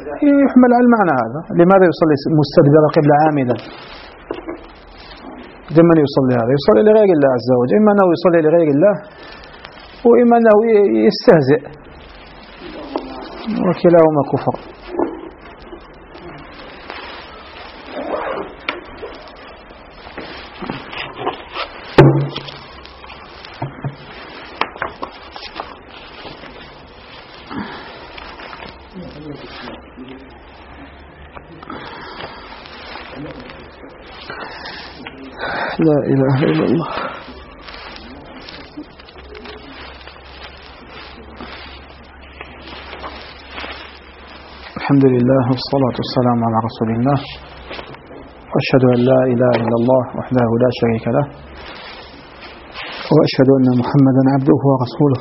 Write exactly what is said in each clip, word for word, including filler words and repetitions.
يحمل على المعنى هذا. لماذا يصلي مستدبر قبل عامدا؟ لمن يصلي هذا؟ يصلي لغير الله عز وجل، إما أنه يصلي لغير الله وإما أنه يستهزئ، وكلاهما كفر. لا إله إلا الله. الحمد لله والصلاة والسلام على رسول الله، وأشهد أن لا إله إلا الله وحده لا شريك له، وأشهد أن محمدا عبده ورسوله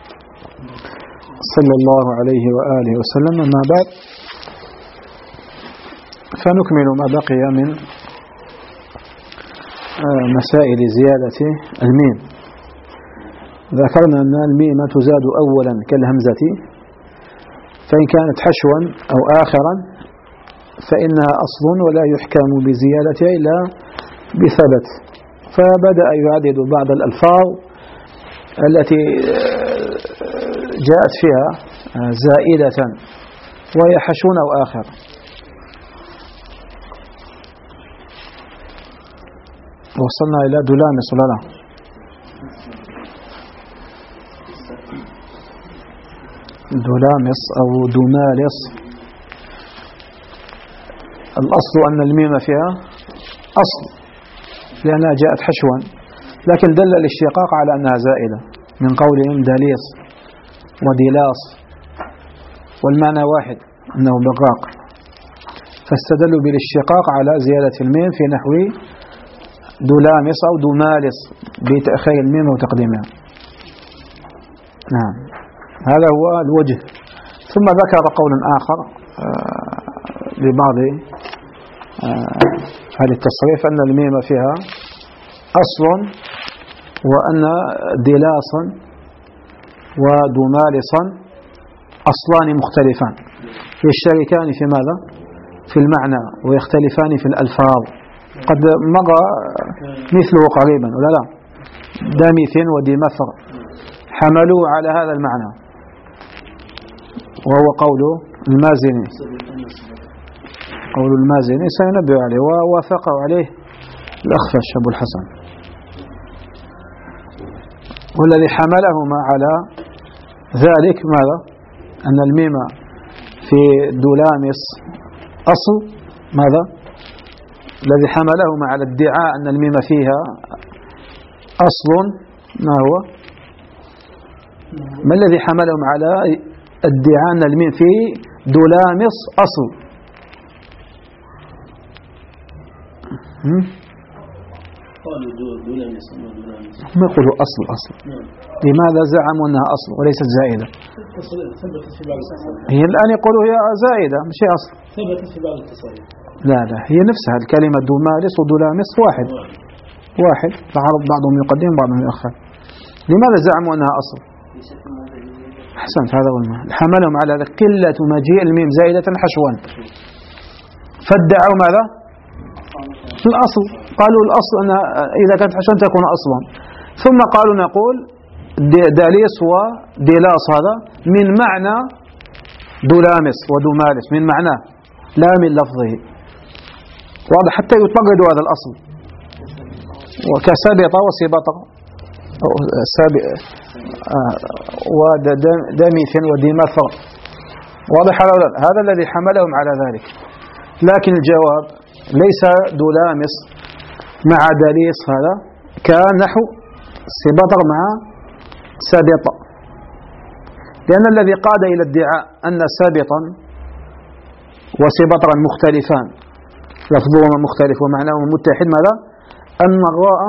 صلى الله عليه وآله وسلم. أما بعد، فنكمل ما بقي من مسائل زيادة الميم. ذكرنا أن الميم تزاد أولا كالهمزة، فإن كانت حشوا أو آخرا فإنها أصل ولا يحكم بزيادتها إلا بثبت. فبدأ يعدد بعض الألفاظ التي جاءت فيها زائدة وهي حشو أو آخر. وصلنا إلى دلامس ولا لا؟ دلامس أو دمالس. الأصل أن الميم فيها أصل لأنها جاءت حشوا، لكن دل الاشتقاق على أنها زائدة من قولهم دليس ودلاس، والمعنى واحد أنه بالراق، فاستدلوا بالاشتقاق على زيادة الميم في نحو دلامس أو دمالس بتأخير الميم وتقديمها. نعم، هذا هو الوجه. ثم ذكر قول آخر لبعض هذه التصريف أن الميم فيها أصل، وأن دلاسا ودمالسا أصلان مختلفان يشتركان في ماذا؟ في المعنى، ويختلفان في الألفاظ. قد مضى مثله قريبا ولا لا؟ دامث ودمثر حملوا على هذا المعنى، وهو قول المازني. قول المازني سينبه عليه، ووافقه عليه الأخفش أبو الحسن. والذي حملهما على ذلك ماذا؟ أن الميم في دلامس أصل. ماذا؟ الذي حملهما على ادعاء أن الميم فيها أصل ما هو؟ ما الذي حملهم على ادعاء أن الميم في دلامس أصل؟ قالوا دلامس. ما يقولوا أصل أصل. لماذا زعموا أنها أصل وليست زائدة؟ هي الآن يقولوا هي زائدة مش أصل. ثبتت في بعض التصاريف. لا لا، هي نفسها الكلمة دمالس ودلامس واحد واحد، تعرض بعضهم يقدم بعضهم يؤخر. لماذا زعموا أنها أصل؟ أحسنت، هذا هو المعنى. حملهم على قلة مجيء الميم زائدة حشوا، فادعوا ماذا؟ الأصل. قالوا الأصل أن إذا كانت حشوا تكون أصلا. ثم قالوا نقول داليس ودلاس هذا من معنى دلامس ودمالس، من معناه لا من لفظه. واضح؟ حتى يطلقوا هذا الأصل، وكسبط وسبط ودمث ودمثر. واضح هذا؟ هذا الذي حملهم على ذلك. لكن الجواب ليس دلامس مع دليس، هذا كان نحو سبطر مع سبط، لأن الذي قاد إلى ادعاء أن سابطا وسبطرا مختلفان، لفظهما مختلف ومعناهما متحد، ماذا؟ أن الراء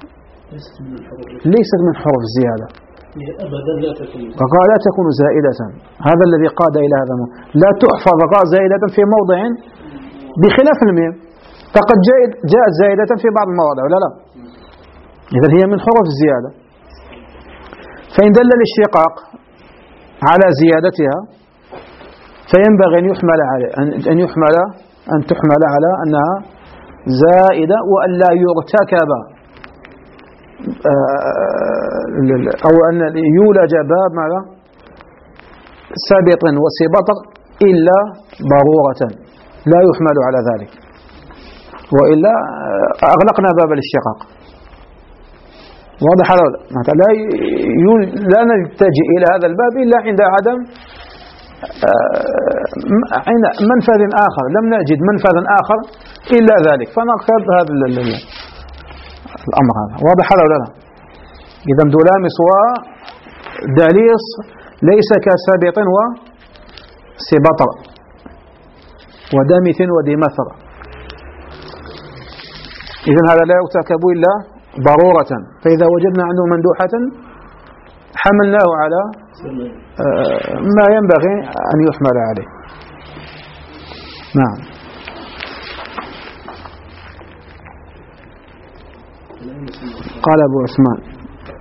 ليست من حروف الزيادة، الراء لا تكون زائدة. هذا الذي قاد إلى هذا. لا تحفظ الراء زائدة في موضع بخلاف الميم، فقد جاءت زائدة في بعض المواضع ولا لا؟ إذن هي من حروف الزيادة. فإن دل الاشتقاق على زيادتها فينبغي أن يحمل عليه أن يحمل أن تحمل على أنها زائدة وأن لا يرتكب أو أن يولج باب ماذا سابط وسبطر إلا ضرورة، لا يحمل على ذلك، وإلا أغلقنا باب الاشتقاق. واضح هذا؟ لا لا نتجه إلى هذا الباب إلا عند عدم منفذ آخر، لم نجد منفذ آخر إلا ذلك فنأخذ هذا الأمر هذا. واضح هذا ولا لا؟ إذا دلامس ودليص ليس كسابط وسبطر ودمث ودمثر، إذن هذا لا يرتكب إلا ضرورة، فإذا وجدنا عنده مندوحة حملناه على ما ينبغي أن يحمل عليه. نعم. قال أبو عثمان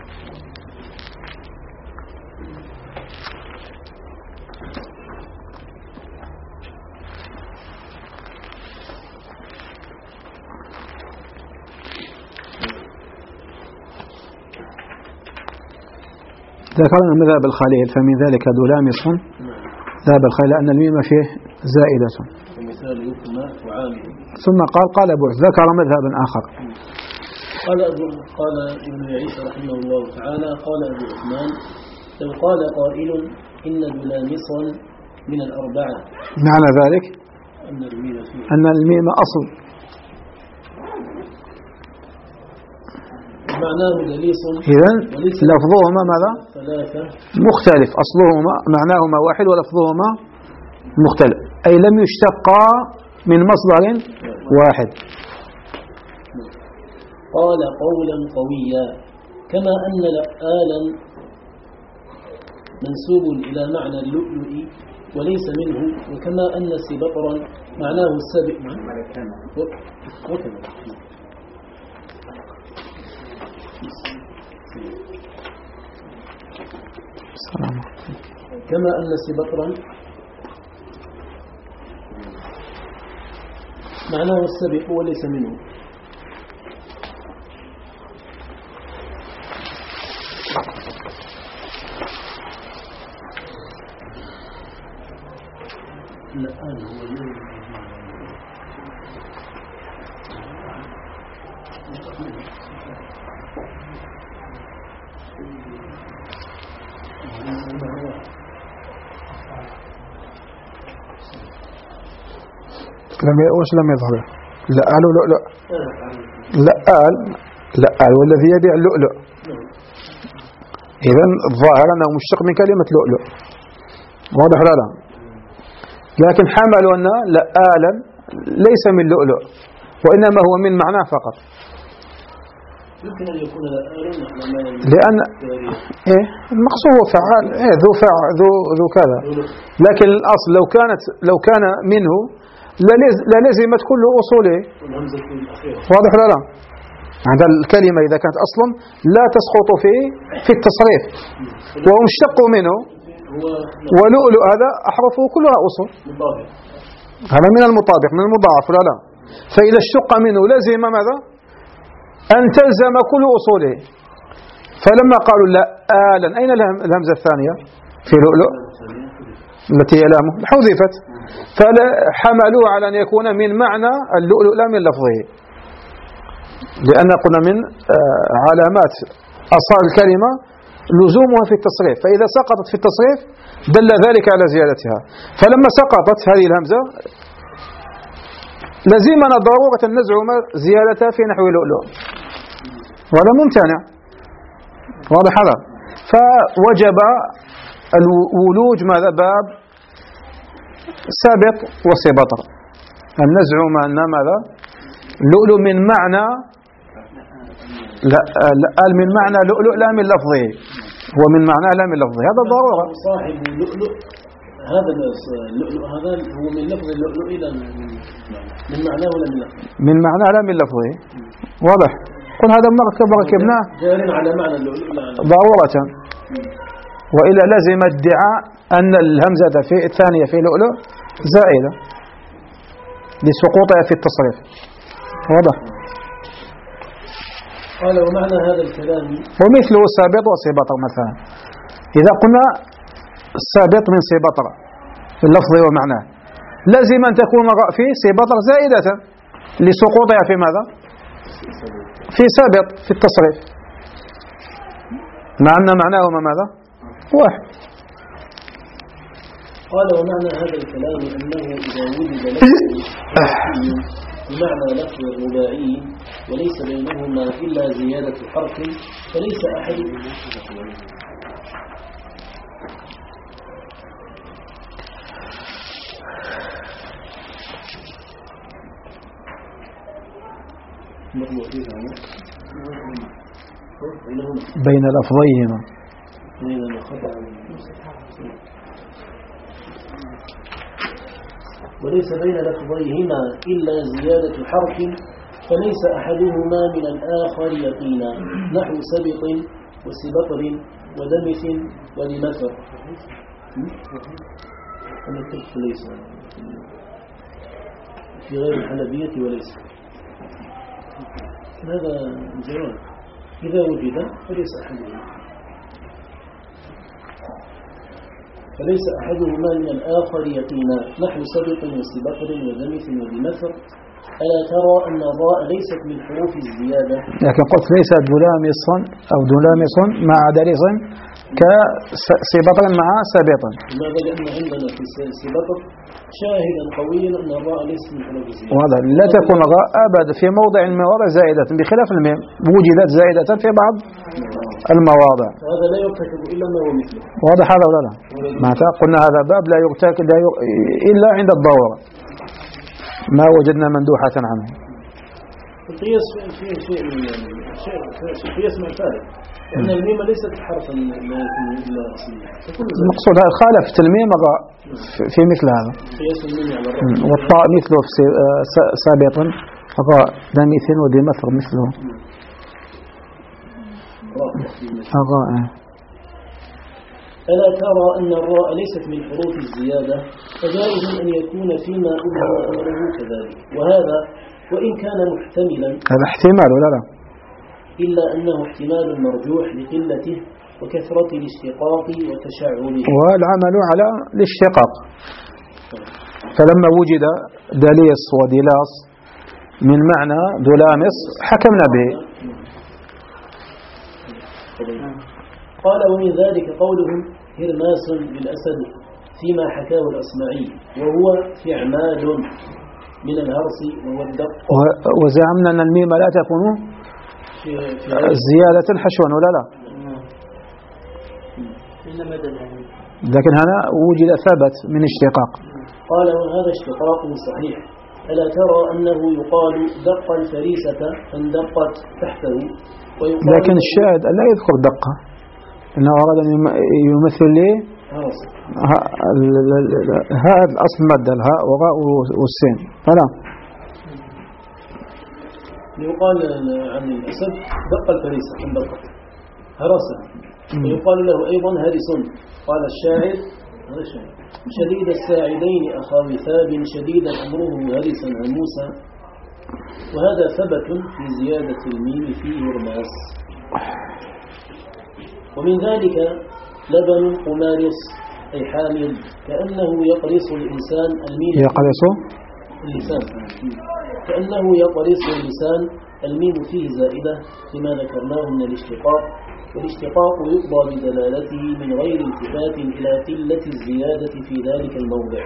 ذكرنا مذهب الخليل فمن ذلك دلامس ذهب الخليل أن الميم فيه زائدة، ثم قال قال أبو ذكر مذهبا آخر قال أبو قال ابن يعيش رحمه الله تعالى قال أبو عثمان لو قال قائل إن دلامسا من الأربعة معنى ذلك أن الميم فيه أن الميم أصل معناه دليس، إذن لفظهما ماذا ثلاثة مختلف، أصلهما معناهما واحد ولفظهما مختلف، أي لم يشتقا من مصدر واحد. قال قولا قويا كما أن آلا منسوب إلى معنى اللؤلؤ وليس منه، وكما أن سبطرا معناه السابق وكذا كما أن سبطرا معناه السابق وليس منه. الآن هو لم وش لم يظهر لأل ولؤلؤ لأل لأل والذي يبيع اللؤلؤ، إذن الظاهر أنه مشتق من كلمة لؤلؤ. واضح لا لا؟ لكن حملوا أن لآلا ليس من لؤلؤ وإنما هو من معناه فقط. يمكن أن يكون لآلا لأن إيه المقصود هو فعال إيه ذو فع ذو ذو كذا، لكن الأصل لو كانت لو كان منه للزمت كل أصوله. واضح لا لا؟ هذا الكلمة إذا كانت أصلا لا تسقط في في التصريف وهو مشتق منه، ولؤلؤ هذا أحرفه كلها أصول، هذا من المطابق من المضاعف لا لا؟ فإذا اشتق منه لزم ماذا؟ أن تلزم كل أصوله. فلما قالوا لا آلا أين الهمزة الثانية في لؤلؤ التي هي لامه حذفت، فحملوا على أن يكون من معنى اللؤلؤ لا من لفظه، لأن قلنا من علامات أصال الكلمة لزومها في التصريف، فإذا سقطت في التصريف دل ذلك على زيادتها. فلما سقطت هذه الهمزة لزمنا ضرورة نزعم زيادتها في نحو لؤلؤ، وهذا ممتنع. واضح هذا؟ فوجب الولوج ماذا باب سابط وسبطر، أن نزعم أن ماذا لؤلؤ من معنى لا من معنى لؤلؤ لا من لفظه، هو من معنى لا من لفظه، هذا ضرورة. صاحب اللؤلؤ هذا اللؤلؤ هذا هو من لفظ اللؤلؤ إلى من معناه ولا من لفظه؟ من معناه لا من لفظه. واضح؟ قل هذا مركب ركبناه جار على معنى اللؤلؤ ضرورة. وإلا لازم ادعاء أن الهمزة في الثانية في لؤلؤ زائدة لسقوطها في التصريف. واضح؟ قال ومعنى هذا الكلام ومثله السابط وسبطر مثلا. إذا قلنا السابط من سبطر في اللفظ ومعناه لازم أن تكون الراء في سبطر زائدة لسقوطها في ماذا؟ في سابط في التصريف، مع أن معناهما ماذا؟ واحد. قال ومعنى هذا الكلام أنه إذا وجد لفظ بمعنى لفظ الرباعي وليس بينهما إلا زيادة حرف فليس أحد بين لفظيهما وليس بين لفظيهما إلا زيادة حرف فليس أحدهما من الآخر يقينا نحو سبط وسبطر ودمث ولمثر. أنا كنت ليس في غير الحنبية وليس هذا الجواب إذا وجد فليس أحدهما فليس أحدهما من الآخر يقينا نحو سبط وسبطر ودمث ولمثر. ألا ترى أن الراء ليست من حروف الزيادة؟ لكن قلت ليس دلامص أو دلامص مع دليص كسبطر مع سبط. لماذا؟ لأن عندنا في سبطر شاهدا قويا أن الراء ليست من حروف الزيادة. وهذا لا تكون الراء أبدا في موضع من المواضع زائدة بخلاف الميم وجدت زائدة في بعض المواضع. هذا لا يرتكب إلا ما هو مثله. واضح هذا ولا لا؟ معناتها قلنا هذا باب لا يرتكب إلا عند الضرورة ما وجدنا مندوحة عنه. القياس فيه شيء من شيء قياس مع الفارق لأن الميم ليست حرفا لا يكون إلا أصليا. المقصود هذا خالفت الميم في مثل هذا. قياس الميم على الراء. والطاء مثله في سابط الراء دمث ودمثر مثله الراء. ألا ترى أن الراء ليست من حروف الزيادة فجائز أن يكون فيما أبهم أمره كذلك وهذا وإن كان محتملا هذا احتمال ولا لا إلا أنه احتمال مرجوح لقلته وكثرة الاشتقاق وتشعبه والعمل على الاشتقاق. فلما وجد دليص ودلاص من معنى دلامص حكمنا به. قال ومن ذلك قولهم هرماس بالأسد فيما حكاه الأصمعي وهو فعمال من الهرس وهو الدق. وزعمنا أن الميم لا تكون زيادة حشوا ولا لا لكن هنا وجد ثبت من اشتقاق. قال وهذا اشتقاق صحيح. ألا ترى أنه يقال دق الفريسة فاندقت تحته لكن الشاهد لا يذكر دقة إنه أراد أن يمثل لي هذا الأصل مادة الهاء وراء والسين فلا يقال عن الأسد دق الفريسة فاندقت هرسا ويقال له أيضا هرس. قال الشاعر هذا الشاعر شديد الساعدين أخا وثاب شديد أمره هرسا هموسا. وهذا ثبت في زيادة الميم فيه رماس. ومن ذلك لبن قمارص أي حامل كأنه يقرص الإنسان الميم يقرص اللسان كأنه يقرص اللسان الميم فيه زائدة لما ذكرناه من الاشتقاق والاشتقاق يقضى بدلالته من غير التفات إلى قلة الزيادة في ذلك الموضع.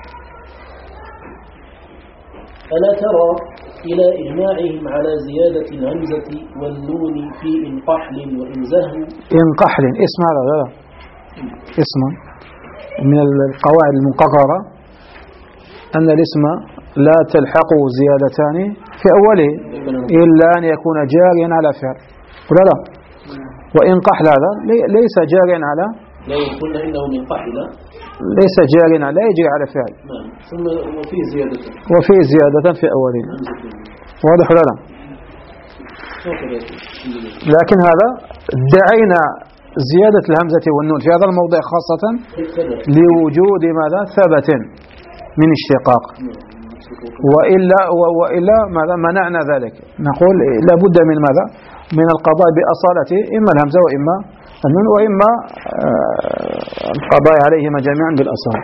ألا ترى إلى إجماعهم على زيادة الهمزة والنون في إنقحل وإنزه. إنقحل اسم هذا لا اسم من القواعد المقررة أن الاسم لا تلحق زيادتان في أوله إلا أن يكون جاريا على فعل ولا لا. وإنقحل هذا ليس جاريا على لا يقول إنه من قحل ليس جاريا لا يجري على فعل ثم وفيه زيادة وفيه زيادة في أوله. واضح ولا لا؟ لكن هذا ادعينا زيادة الهمزة والنون في هذا الموضع خاصة لوجود ماذا ثبت من اشتقاق، وإلا وإلا ماذا منعنا ذلك، نقول لابد من ماذا من القضاء بأصالته، إما الهمزة وإما النون، وإما القضاء عليهما جميعا بالأصالة.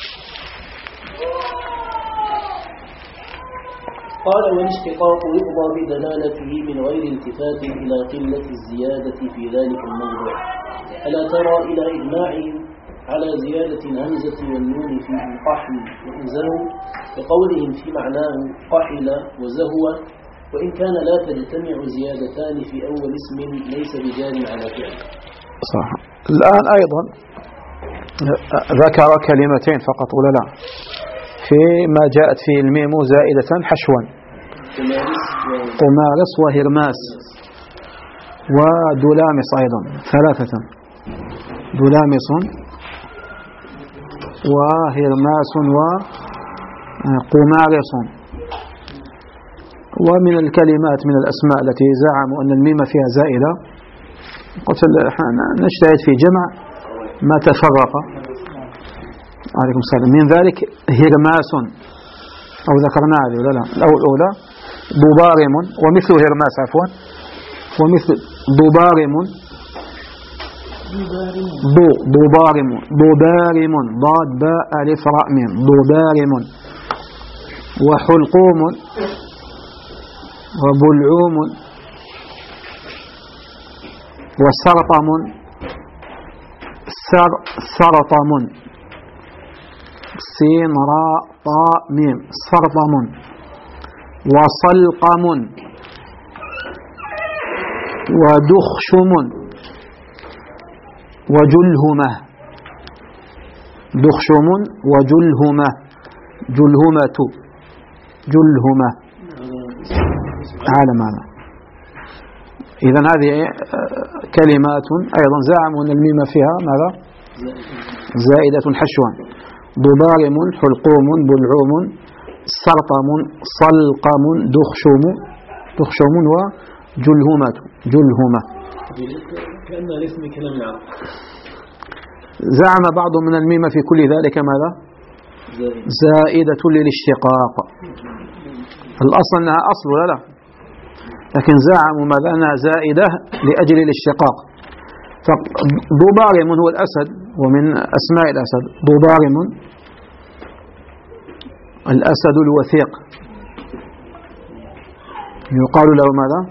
قال والاشتقاق يقضى بدلالته من غير التفات إلى قلة الزيادة في ذلك الموضع. ألا ترى إلى إجماعهم على زيادة الهمزة والنون في قحل وإنزلوا بقولهم في معناه قحل وزهو، وإن كان لا تجتمع زيادتان في أول اسم ليس بجار على فعل. صح. الآن أيضا ذكر كلمتين فقط ولا لا فيما جاءت في الميم زائدة حشوا، قمارس وهرماس ودلامس أيضا ثلاثة، دلامس وهرماس وقمارس. ومن الكلمات من الأسماء التي زعموا أن الميم فيها زائدة قلت نجتهد في جمع ما تفرق. عليكم السلام. من ذلك هرماس أو ذكرنا هذه ولا لا؟ الأولى ضبارم ومثل هرماس عفوا ومثل ضبارم ضو ضبارم ضبارم ضاد باء ألف راء ميم ضبارم. وحلقوم وبلعوم وسرطم سر سرطم سين راء طاء ميم سرطم. وصلقم ودخشم وجلهمة دخشم وجلهمة جلهمة جلهمة على معنى. إذن هذه كلمات أيضا زعموا أن الميم فيها ماذا زائدة حشوا، ضبارم حلقوم بلعوم سرطم صلقم دخشم دخشم وجلهمة جلهمة. كأن الاسم كلام العرب. زعم بعض من الميم في كل ذلك ماذا زائدة للاشتقاق. الأصل أنها أصل ولا لا، لكن زعموا ماذا أنها زائدة لأجل الاشتقاق. فضبارم هو الأسد ومن أسماء الأسد ضبارم الأسد الوثيق يقال له ماذا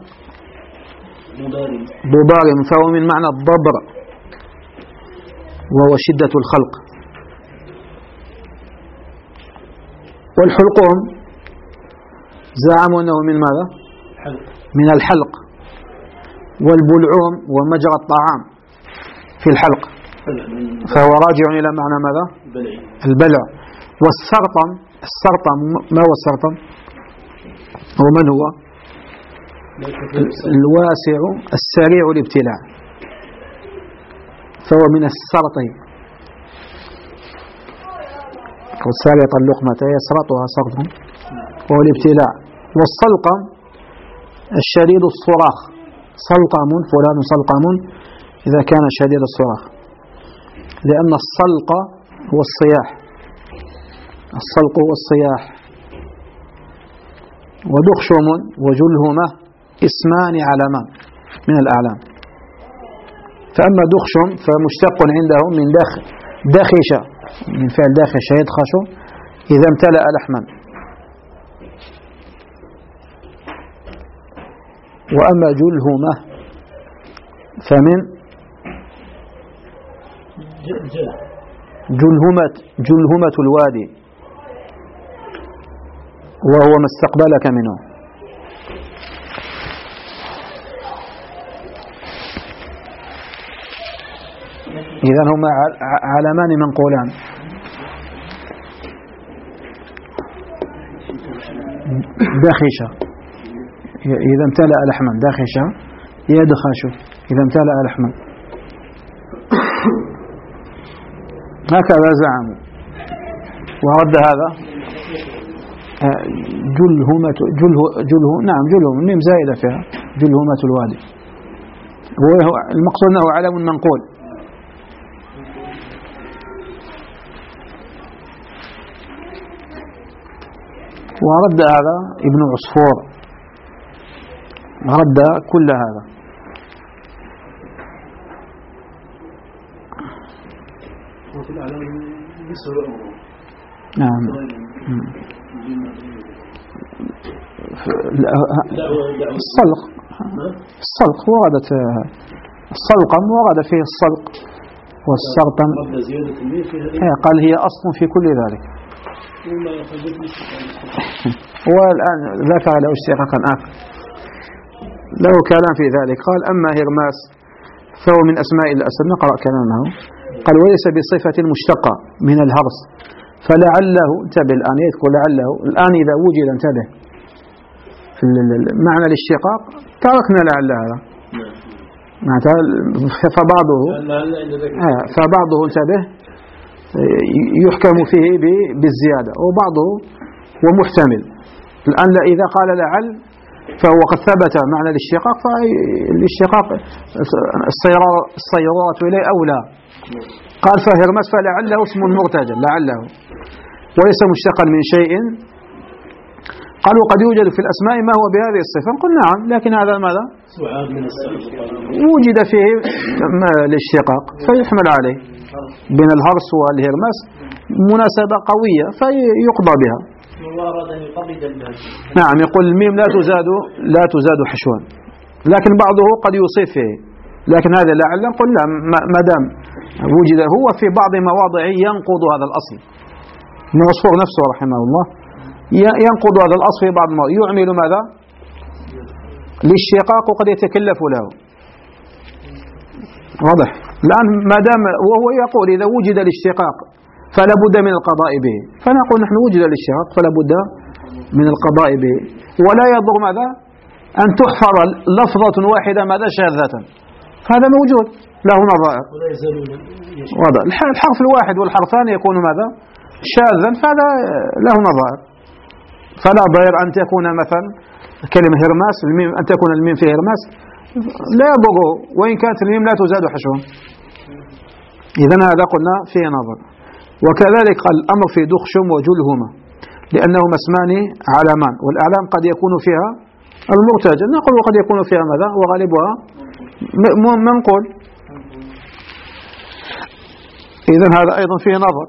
ضبارم، فهو من معنى الضبر وهو شدة الخلق. والحلقوم زعموا أنه من ماذا من الحلق. والبلعوم ومجرى الطعام في الحلق فهو راجع إلى معنى ماذا البلع. والسرطم السرطم ما هو السرطم ومن هو الواسع السريع الابتلاع، فهو من السرط والسارق اللقمة يسرطها سرطا وهو الابتلاع. والصلقم الشديد الصراخ صلقم فلان صلقم إذا كان شديد الصراخ، لأن الصلق هو الصياح، الصلق هو الصياح. ودخشم وجلهمة اسمان علمان من الأعلام. فأما دخشم فمشتق عنده من دخ دخش من فعل داخش يدخش إذا امتلأ لحما. وأما جلهمة فمن جلهمة جلهمة الوادي وهو ما استقبلك منه. إذن هما علمان منقولان. دخشة إذا امتلأ لحما دخشة يدخش إذا امتلأ لحما. هكذا زعموا. ورد هذا جلهمة جله جله نعم جلهم ميم زائدة فيها جلهمة الوادي هو المقصود أنه علم منقول. ورد هذا ابن عصفور، رد كل هذا. نعم. الصلق الصلق وردت الصلقم ورد فيه الصلق والسرطن، قال هي أصل في كل ذلك. والآن ذكر له اشتقاقا آخر له كلام في ذلك. قال أما هرماس فهو من أسماء الأسد. نقرأ كلامه. قال وليس بصفة مشتقة من الهرس، فلعله انتبه الآن يذكر لعله الآن إذا وجد انتبه في معنى الاشتقاق تركنا لعل هذا فبعضه فبعضه انتبه يحكم فيه بالزيادة وبعضه هو محتمل. الآن إذا قال لعل فهو قد ثبت معنى الاشتقاق، فالاشتقاق الصيرورة إليه أولى. قال فهرمس فلعله اسم مرتجل لعله وليس مشتقا من شيء. قال وقد يوجد في الأسماء ما هو بهذه الصفة. قل نعم، لكن هذا ماذا وجد فيه الاشتقاق فيحمل عليه بين الهرس والهرمس مناسبة قوية فيقضى بها. نعم يقول الميم لا تزاد لا تزاد حشوا، لكن بعضه قد يصيب فيه، لكن هذا لعل قل لا ما دام وجد هو في بعض مواضع ينقض هذا الأصل. ابن عصفور نفسه رحمه الله ينقض هذا الأصل في بعض المواضع، يعمل ماذا للشقاق وقد يتكلف له. واضح الآن ما دام وهو يقول إذا وجد الاشتقاق فلا بد من القضاء به، فنقول نحن وجد الاشتقاق فلا بد من القضاء به، ولا يضر ماذا أن تحفظ لفظة واحدة ماذا شاذة، هذا موجود له نظائر. واضح الحرف الواحد والحرفان يكون ماذا شاذا، فهذا له نظائر. فلا ضير أن تكون مثلا كلمة هرماس الميم أن تكون الميم في هرماس لا يضر وإن كانت الميم لا تزاد حشوا. إذن هذا قلنا فيه نظر. وكذلك قال الأمر في دخشم وجلهما لأنهما اسمان علامان، والأعلام قد يكون فيها المرتجل. نقول وقد يكون فيها ماذا وغالبها منقول. إذن هذا أيضا فيه نظر.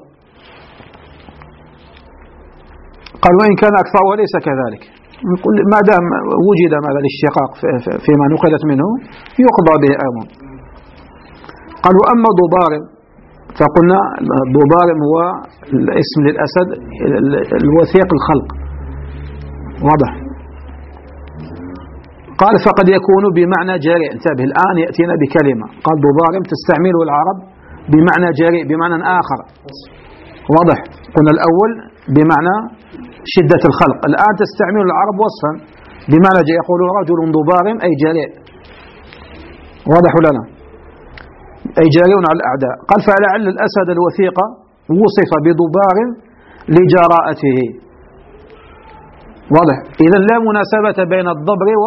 قال وإن كان أكثر وليس كذلك، ما دام وجد ماذا الاشتقاق فيما نقلت منه يقضى به أيضا. قال وأما ضبارم فقلنا ضبارم هو الاسم للأسد الوثيق الخلق. واضح. قال فقد يكون بمعنى جريء. انتبه الآن يأتينا بكلمة قال ضبارم تستعمله العرب بمعنى جريء بمعنى آخر. واضح. قلنا الأول بمعنى شدة الخلق، الآن تستعمل العرب وصفا بمعنى يقول رجل ضبارم أي جريء. واضح لنا أي جريء على الأعداء. قال فلعل الأسد الوثيق وصف بضبار لجراءته. واضح. إذا لا مناسبة بين الضبر و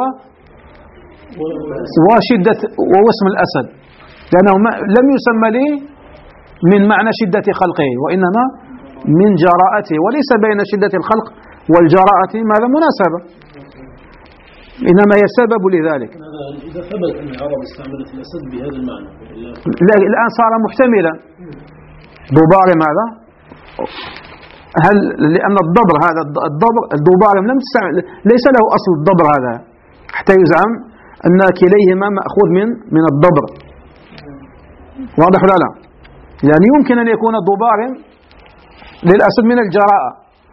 وشدة واسم الأسد، لأنه لم يسمى لي من معنى شدة خلقه وإنما من جراءته، وليس بين شدة الخلق والجراءة ماذا مناسبة، إنما هي سبب لذلك. إذا ثبت أن العرب استعملت الأسد بهذا المعنى لا الآن صار محتملا. ضبار ماذا هل لأن الضبر هذا الضبر الضبار لم تستعمل ليس له أصل الضبر هذا حتى يزعم أن كليهما مأخوذ من من الضبر. واضح ولا لا؟ يعني يمكن أن يكون ضبار للأسد من الجراءة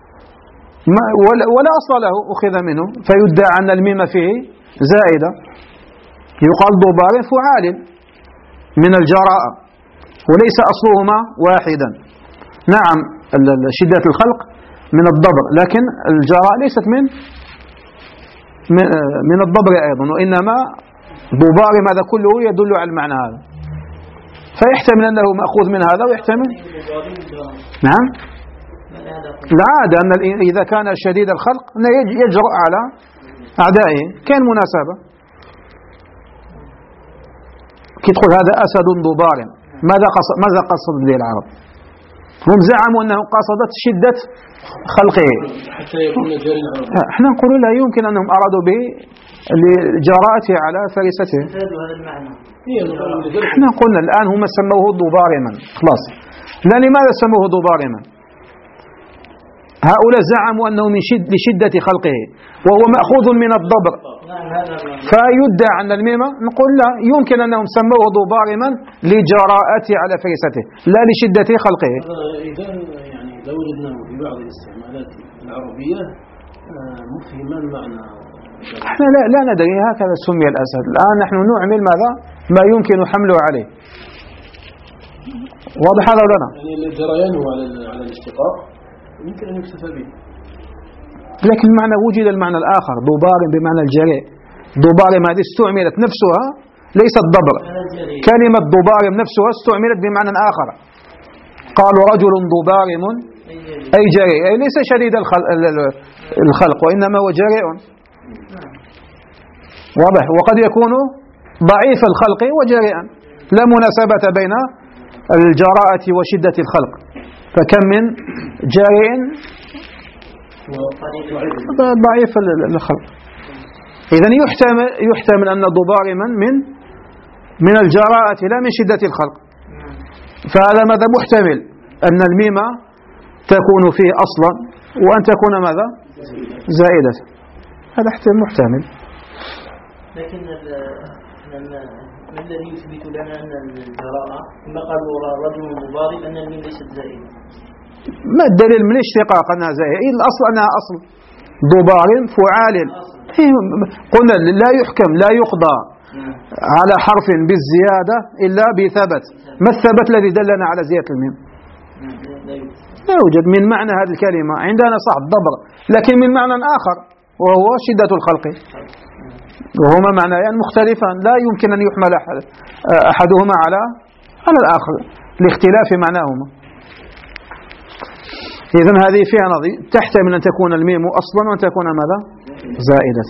ولا أصل له أخذ منه، فيدعى أن الميم فيه زائدة، يقال ضبار فعال من الجراءة وليس أصلهما واحدا. نعم شدة الخلق من الضبر، لكن الجراءة ليست من من الضبر أيضا، وإنما ضبار ماذا كله يدل على المعنى هذا، فيحتمل أنه مأخوذ من هذا ويحتمل. نعم العادة أن إذا كان شديد الخلق يجرؤ على أعدائه، كان مناسبة. كي تقول هذا أسد ضبار، ماذا قصد ماذا قصد به العرب؟ هم زعموا أنه قصدت شدة خلقه حتى يكون جاري العرب. احنا نقول لا يمكن أنهم أرادوا به لجراءته على فريسته. احنا قلنا الآن هم سموه ضبارما خلاص. لا، لماذا سموه ضبارما؟ هؤلاء زعموا أنه من شد لشدة خلقه وهو مأخوذ من الضبر، فيدعى أن الميمة، نقول لا، يمكن أنهم سموه ضبارما لجراءته على فريسته لا لشدة خلقه. إذا يعني لو وجدناه في بعض الاستعمالات العربية مفهما معنى، احنا لا, لا ندري هكذا سمي الأسد. الآن نحن نعمل ماذا؟ ما يمكن حمله عليه. واضح هذا ولا لا؟ يعني جريانه على على الاشتقاق يمكن أن يكتفى به، لكن المعنى وجد المعنى الآخر، ضبار بمعنى الجريء. ضبار هذه استعملت نفسها ليست ضبر، كلمة ضبار نفسها استعملت بمعنى آخر، قالوا رجل ضبارم أي جريء، أي ليس شديد الخلق وإنما هو جريء. واضح. وقد يكون ضعيف الخلق وجريئا، لا مناسبة بين الجراءة وشدة الخلق، فكم من جريء ضعيف الخلق. إذن يحتمل, يحتمل أن ضبارما من من الجراءة لا من شدة الخلق، فهذا ماذا محتمل أن الميمة تكون فيه أصلا وأن تكون ماذا زائدة، هذا محتمل. لكن ما الذي يثبت لنا أن الجراءة كما قالوا رجل مضارب أن الميم ليست زائدة؟ ما الدليل من اشتقاق أنها زائدة؟ الأصل أنها أصل ضبار فعال. قلنا لا يحكم لا يقضى على حرف بالزيادة إلا بثبت. ما الثبت الذي دلنا على زيادة الميم؟ لا يوجد. من معنى هذه الكلمة عندنا صح الضبر، لكن من معنى آخر وهو شدة الخلق، وهما معنيان مختلفان لا يمكن أن يحمل أحدهما على على الآخر لاختلاف معناهما. إذن هذه فيها نظير، تحتمل أن تكون الميم أصلا وأن تكون ماذا زائدة.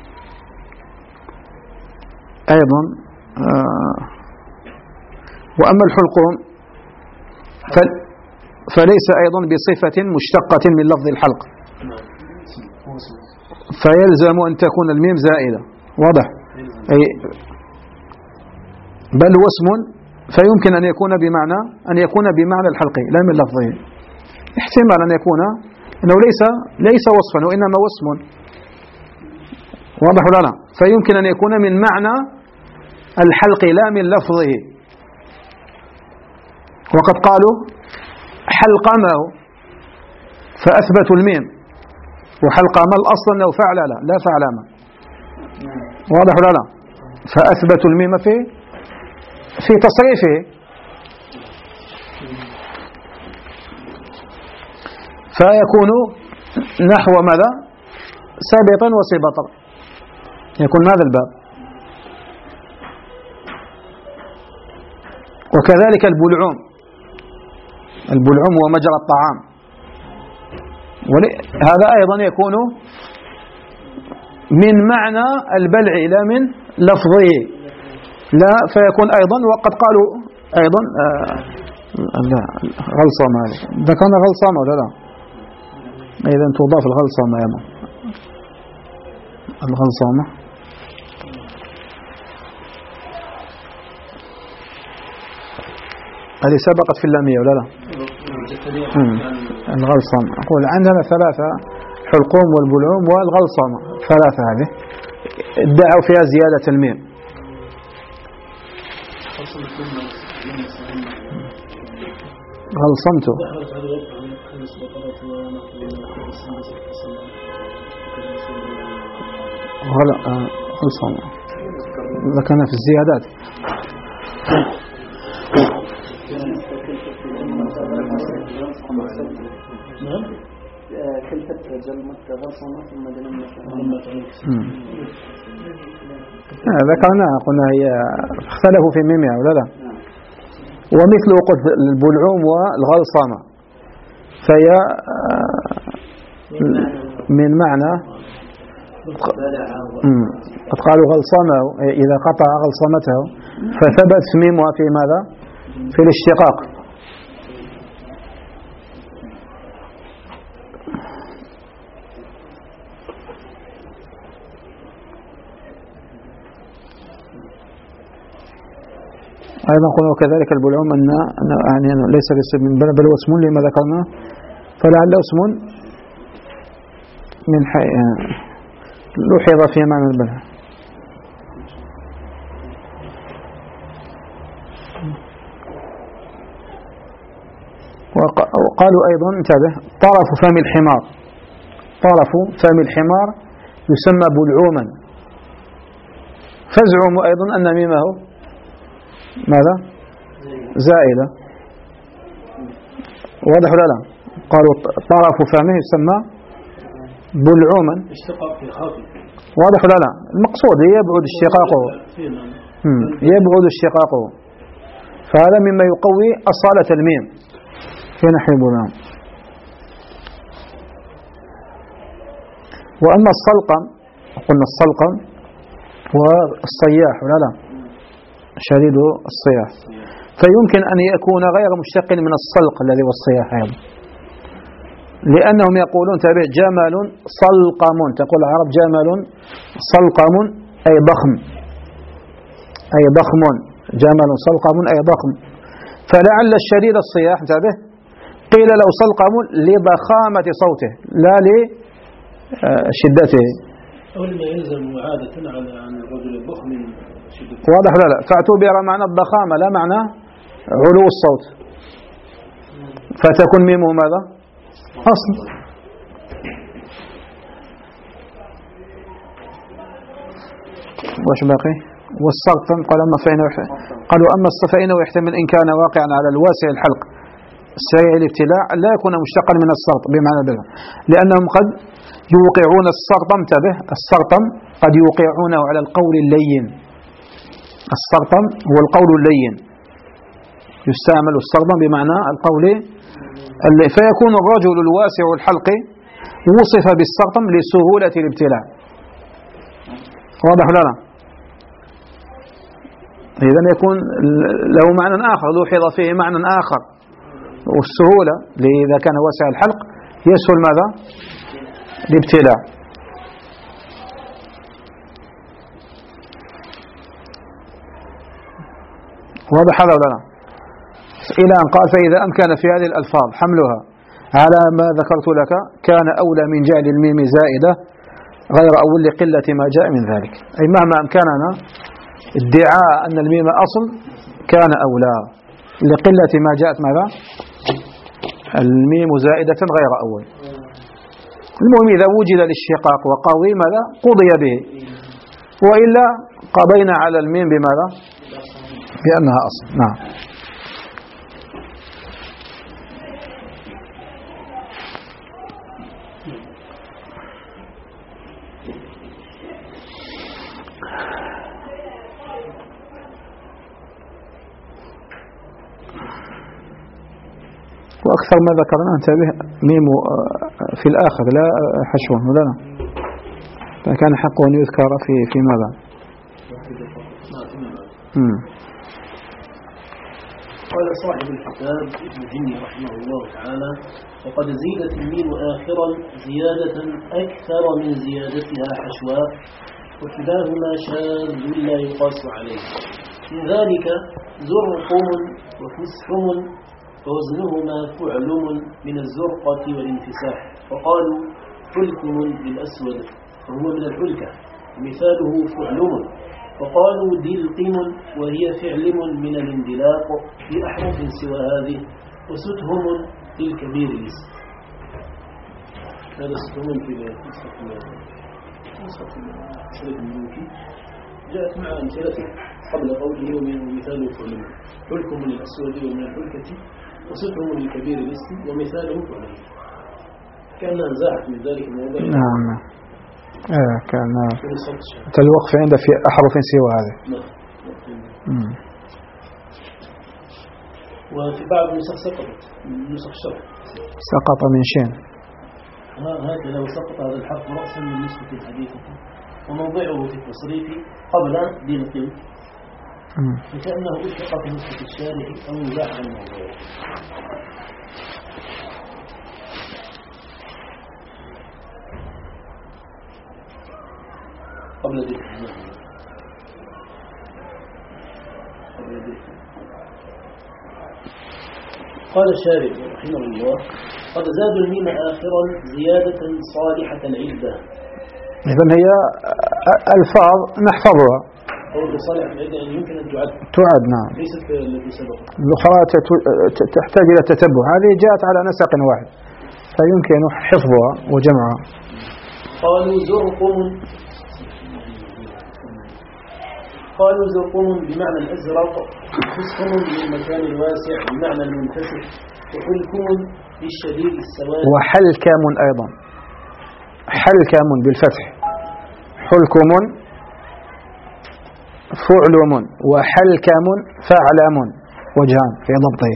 أيضا آه وأما الحلقوم فليس أيضا بصفة مشتقة من لفظ الحلق، فيلزم أن تكون الميم زائدة. واضح. أي بل هو اسم، فيمكن أن يكون بمعنى أن يكون بمعنى الحلق لا من لفظه. احتمال أن يكون أنه ليس ليس وصفا وإنما واسم. واضح ولا لا؟ فيمكن أن يكون من معنى الحلق لا من لفظه. وقد قالوا حلقمه فأثبتوا الميم، وحلقم الأصل أنه فعل لا لا فعلم. واضح ولا لا؟ فأثبتوا الميم في في تصريفه. فيكون نحو ماذا سابطا وسبطا، يكون هذا الباب. وكذلك البلعوم، البلعوم هو مجرى الطعام، هذا أيضا يكون من معنى البلع لا من لفظه، لا فيكون أيضا. وقد قالوا أيضا آه لا غلصامة، هذا كان غلصامة ولا لا؟ إذا تضاف الغلصامة أيضا، الغلصامة هذه سبقت في اللامية ولا لا؟ الغلصامة. أقول عندنا ثلاثة، حلقوم والبلعوم والغلصامة، ثلاثة هذه ادعوا فيها زيادة الميم. غلصمته غلصامة ذكرنا في الزيادات. ذكرناها قلنا هي اختلفوا في ميمها ولا لا؟ ومثله قلت البلعوم والغلصامة فهي من معنى قد قالوا غلصامه إذا قطع غلصمته فثبت ميمها في ماذا؟ في الاشتقاق. أيضا قلنا كذلك البلعوم أن يعني ليس باسم بل هو اسم لما ذكرنا، فلعله اسم من حي لوحظ في معنى البلع. وقالوا أيضا انتبه طرف فم الحمار، طرف فم الحمار يسمى بلعوما، فازعموا أيضا أن ميمه ماذا؟ زائلة. واضح ولا لا؟ قالوا طرف فمه يسمى بلعوما، واضح ولا لا؟ المقصود يبعد اشتقاقه، يبعد اشتقاقه، فهذا مما يقوي أصالة الميم في نحو بلعوم. وأما الصلقم، قلنا الصلقم والصياح ولا لا؟ شديد الصياح، فيمكن أن يكون غير مشتق من الصلق الذي هو الصياح أيضا، لأنهم يقولون تابع جمل صلقم، تقول العرب جمل صلقم أي ضخم، أي ضخم، جمل صلقم أي ضخم، فلعل الشديد الصياح انتبه قيل له صلقم لضخامة صوته لا لشدته، أو لما يلزم عادة عن الرجل الضخم. واضح لا لا؟ فاعتبر معنى الضخامة لا معنى علو الصوت، فتكون ميمه ماذا؟ أصل. واش باقي؟ والصرطم قال أما فإنه قالوا أما فإنه يحتمل إن كان واقعا على الواسع الحلق سريع الابتلاع لا يكون مشتقا من الصرط بمعنى بلع، لأنهم قد يوقعون الصرطم، انتبه الصرطم قد يوقعونه على القول اللين، الصرطم هو القول اللين، يستعمل الصرطم بمعنى القول اللين، فيكون الرجل الواسع الحلق وصف بالصرطم لسهولة الابتلاع. واضح ولا لا؟ إذن يكون له معنى آخر، لوحظ فيه معنى آخر، والسهولة إذا كان واسع الحلق يسهل ماذا؟ الابتلاع. واضح هذا ولا لا؟ إلى أن قال فإذا أمكن في هذه الألفاظ حملها على ما ذكرت لك كان أولى من جعل الميم زائدة غير أول لقلة ما جاء من ذلك، أي مهما أمكننا ادعاء أن الميم أصل كان أولى لقلة ما جاءت ماذا؟ الميم زائدة غير أول. المهم إذا وجد الاشتقاق وقوي ماذا؟ قضي به، وإلا قضينا على الميم بماذا؟ بأنها أصل. نعم. وأكثر ما ذكرنا انتبه ميم في الآخر لا حشوة ولا لا؟ فكان حقه أن يذكر في في ماذا؟ مم. قال صاحب الكتاب ابن جني رحمه الله تعالى: وقد زيدت الميم آخرا زيادة أكثر من زيادتها حشواء، وكلاهما شاذ لا يقاس عليه. من ذلك زرقم وفسحم ووزنهما فعلم من الزرقة والانفساح، وقالوا حلكم بالأسود وهو من الحلكة ومثاله فعلم، وقالوا دلقم وهي فعلم من الاندلاق في أحرف سوى هذه، وستهم للكبير الاسم. هذا ستهم في نسخة الملوكي جاءت مع أمثلته قبل قوله ومثاله فعلم، حلكم من الأسود ومن الحلكة وستهم للكبير الاسم ومثاله فعلم. كأنها انزاحت من ذلك الموضوع. نعم. آه كان الوقف عنده في أحرف سوى هذه. نعم. وفي بعض النسخ سقطت نسخ الشرح سقط من شين. هذا لو سقط هذا الحرف رأسا من نسخة الحديثة وموضعه في التصريف قبل دلقم كأنه أشفق في نسبة الشارع أو يباح الموضوع. قبل ذلك قبل ذلك قال الشارع رحمه الله: قد زادوا الميم آخرا زيادة صالحة عدة. إذن هي ألفاظ نحفظها. قول صالحة عدة يعني يمكن أن تعد. تعد نعم. ليست التي سبقت. الأخرى تحتاج إلى تتبع، هذه جاءت على نسق واحد فيمكن حفظها وجمعها. قالوا زرقم قالوا زرقم بمعنى الأزرق، خصم للمكان الواسع بمعنى المنتشر، وحلكم للشديد السواد. وحلكم أيضا، حلكم بالفتح، حلكم فعلم وحلكم فعلم وجهان في ضبطه،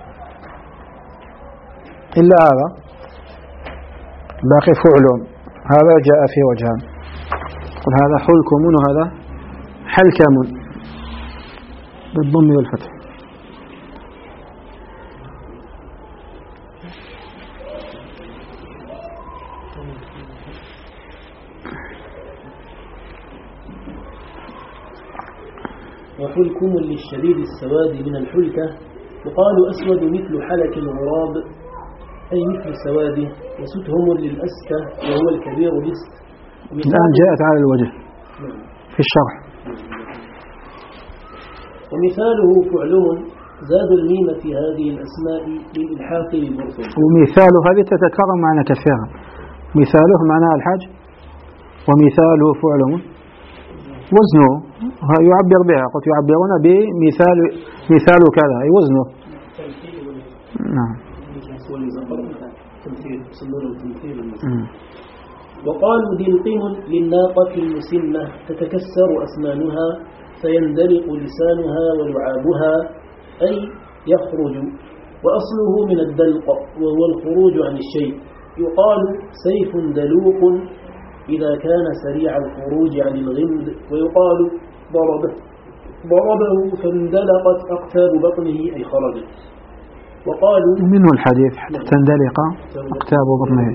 إلا هذا باقي فعلم، هذا جاء في وجهان، قل هذا حلكم وهذا حلكم بالضم والفتح. وحلكم للشديد السواد من الحلكة، يقال أسود مثل حلك الغراب أي مثل سواده، وستهم للأسكة وهو الكبير لست. الآن جاءت على الوجه في الشرح. ومثاله فعلم زاد الميم في هذه الأسماء للإلحاق بالمرسل. ومثاله هذه تتكرر معنا كثيرا، مثاله معناها الحاج، ومثاله فعلم وزنه يعبر بها، قلت يعبرون بمثال مثال كذا أي وزنه. نعم. وقالوا دلقم للناقة المسنة تتكسر أسنانها فيندلق لسانها ولعابها أي يخرج، وأصله من الدلق وهو الخروج عن الشيء. يقال سيف دلوق إذا كان سريع الخروج عن الغمد، ويقال ضربه ضربه فاندلقت أقتاب بطنه أي خرجت. وقالوا منه الحديث حتى تندلق أقتاب بطنه.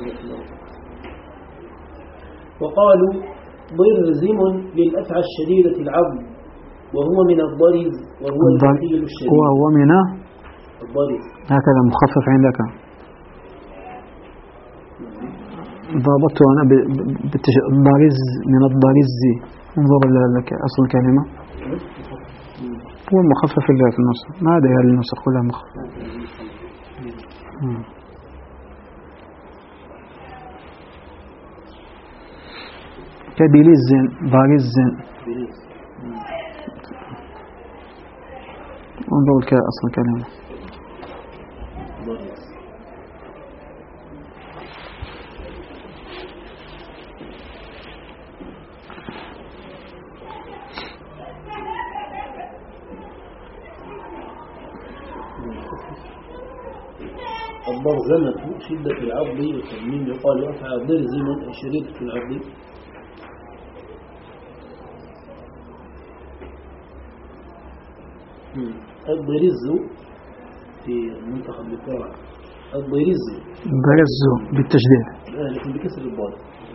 وقالوا ضرزم للأفعى الشديدة العظم، وهو من الضرز وهو الثقيل الشديد. وهو من الضرز هكذا مخفف عندك. ضربته أنا بالضرز من الضرز. انظر لك أصل الكلمة هو مخفف اللي في النص، ما هذا هي النسخ كلها مخفف. كبلز ضرز. انظر لك أصل الكلمة. الضرزمة شدة العض والتضمين، يقال أفعى ضرزم شديدة العض. الضرز في منتخب القراءة الضرز الضرز بالتشديد لكن بكسر الضاد،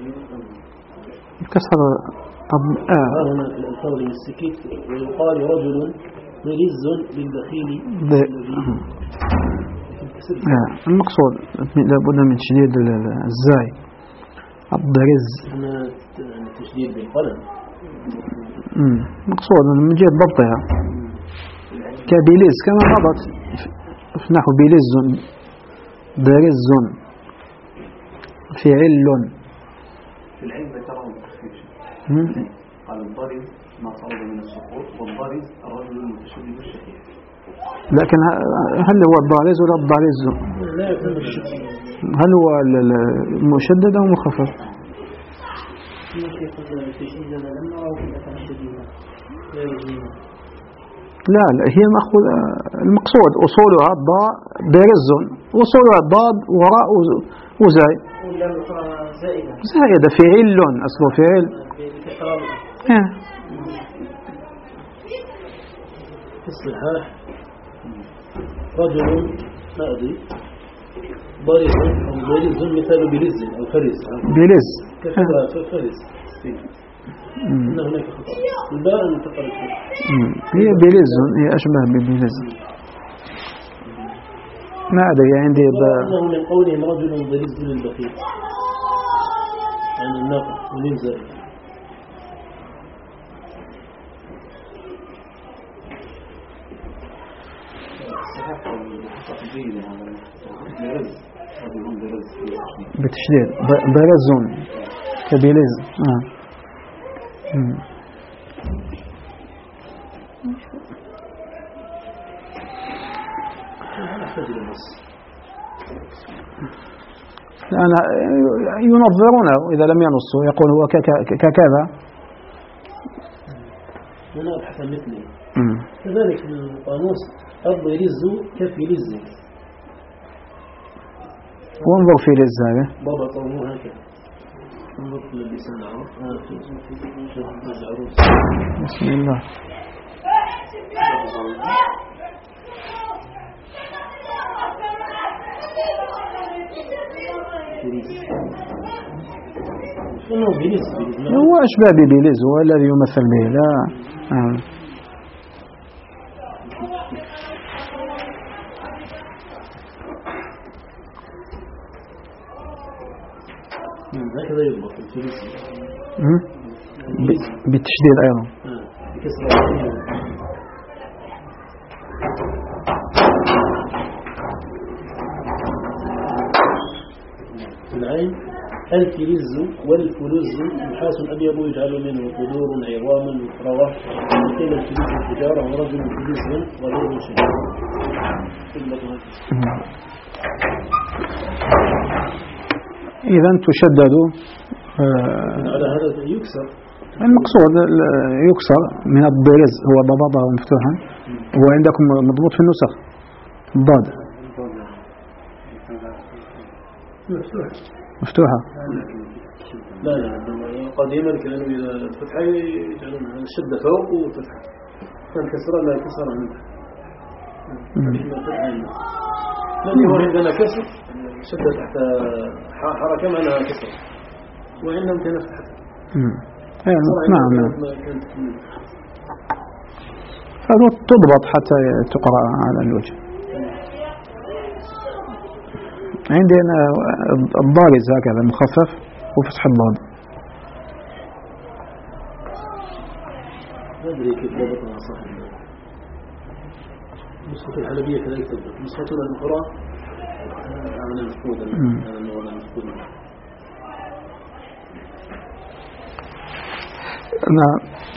كسر آه هنا في الألفاظ السكيت. ويقال رجل ضرز للبخيل. آه. المقصود لابد من تشديد الزاي. الضرز هنا تشديد بالقلم. مقصود من جهة ضبطها كبيلز كما مضت نحو بيلز ضرز فعل. في العلم ذكره التخفيف قال الضرز ما صعد من السقوط، والضرز الرجل المتشدد الشديد. لكن هل هو الضارز ولا الضارز؟ هل هو المشدد أو مخفف؟ لا لا هي مأخوذ المقصود أصولها الضاء ضرز، أصولها الضاد وراء وزاي زائدة فعل أصله فعل. الصحاح رجل نأذي ضرب أو ضرز مثال بلز أو فرز بلز كفرة فرز إن هناك خطأ الباء انتقلت هي بلز، هي أشبه ببلز. ما أدري عندي ب... أنه من قولهم رجل ضرز للبخيل عن الناقة ولين زائد. بتشديد برزون كبيلز. آه. أنا ينظرونه إذا لم ينصوا، يقول هو ككذا. هنا أبحث مثلي كذلك في القاموس الضرز كفلز، وانظر في لز هذا بابا طومه هكذا، انظر في اللسان عروس. بسم الله. هو أشبه ببيلز، هو الذي يمثل به. لا آه. هكذا يضبط الفلس بالتشديد أيضا. العين الفلز والفلز نحاس أبيض يجعل منه قدور عظام مفروة، قيل الفلز الحجارة ورجل فلز وغير شيء. إذا تشدد على هذا يكسر. المقصود يكسر من الضرز، هو ضبطه مفتوحا، وعندكم مضبوط في النسخ الضاد مفتوحة. لا لا قديما كانوا إذا الفتحة يجعلون الشدة فوق والفتحة، فالكسرة لا كسر عنها. الذي هو عندنا كسر شدة تحت حركة معناها كسر، وعندهم كانت تحت. نعم نعم. هذا تضبط حتى تقرأ على الوجه. عندنا الضارز هكذا مخفف وفتح الضاد. ما أدري كيف ضبطها صح. نسخة الحلبية كذلك تضبط، نسختنا الأخرى أنا مفقودة أنا ولا مفقودة. نعم.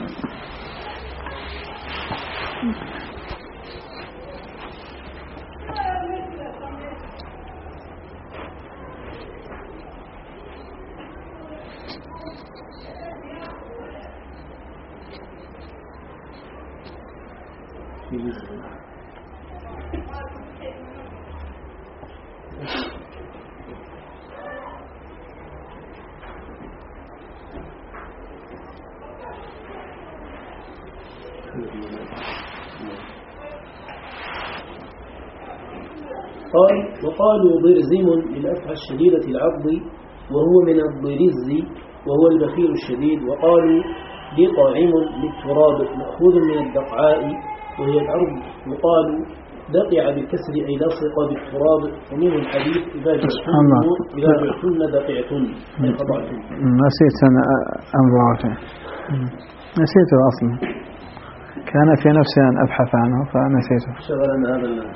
قال وقالوا ضرزيم للأفعى الشديدة العض وهو من الضرز وهو البخيل الشديد. وقالوا لطاعم للتراب مأخوذ من الدقعاء وهي الأرض. وقال دقع بالكسر أي لصق بالتراب. ومنه الحديث إذا جعتن دقعتن أي خضعتن. نسيت أنا أنظر نسيته أصلا، كان في نفسي أن أبحث عنه فنسيته. شغلنا هذا الناس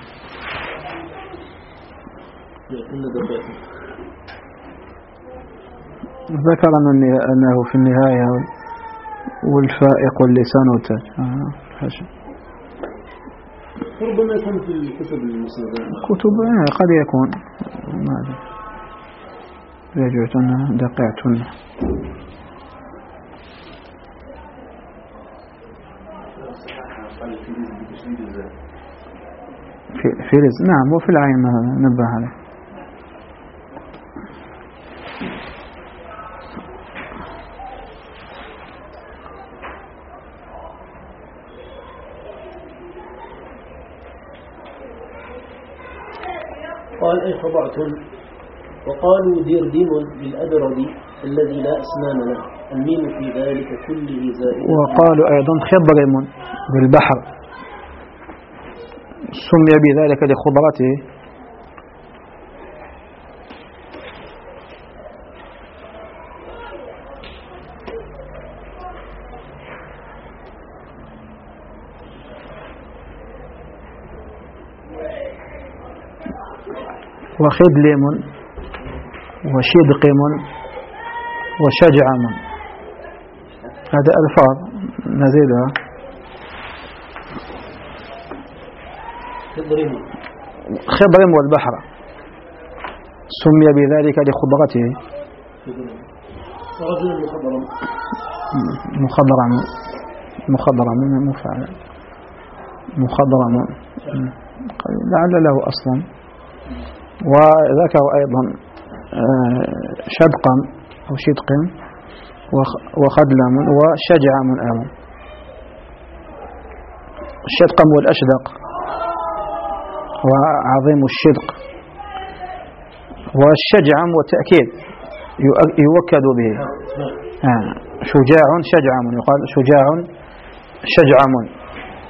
ذكر أنه في النهاية والفائق اللسان والتاج. ربما يكون في الكتب المسلمة كتب قد يكون ما أدري. رجعتنا دقعتنا في رز. نعم وفي العين نبه عليه. قال أي خضعتم. وقالوا دردم بالأبرد الذي لا أسنان له، الميم في ذلك كله زائد. وقالوا أيضا خضرم بالبحر، سمي بذلك لخضرته. وخدلم وشدقم وشجعم، هذا ألفاظ نزيدها. خضرم والبحر سمي بذلك لخضرته. مخضرم مخضرم مفعل مخضرم لعل له أصلا. وذكر أيضا شدقا أو شدق وخدلم وشجعم أيضا. الشدقم والأشدق وعظيم الشدق، والشجعم والتأكيد يوكد به. شجاع شجعم، يقال شجاع شجعم.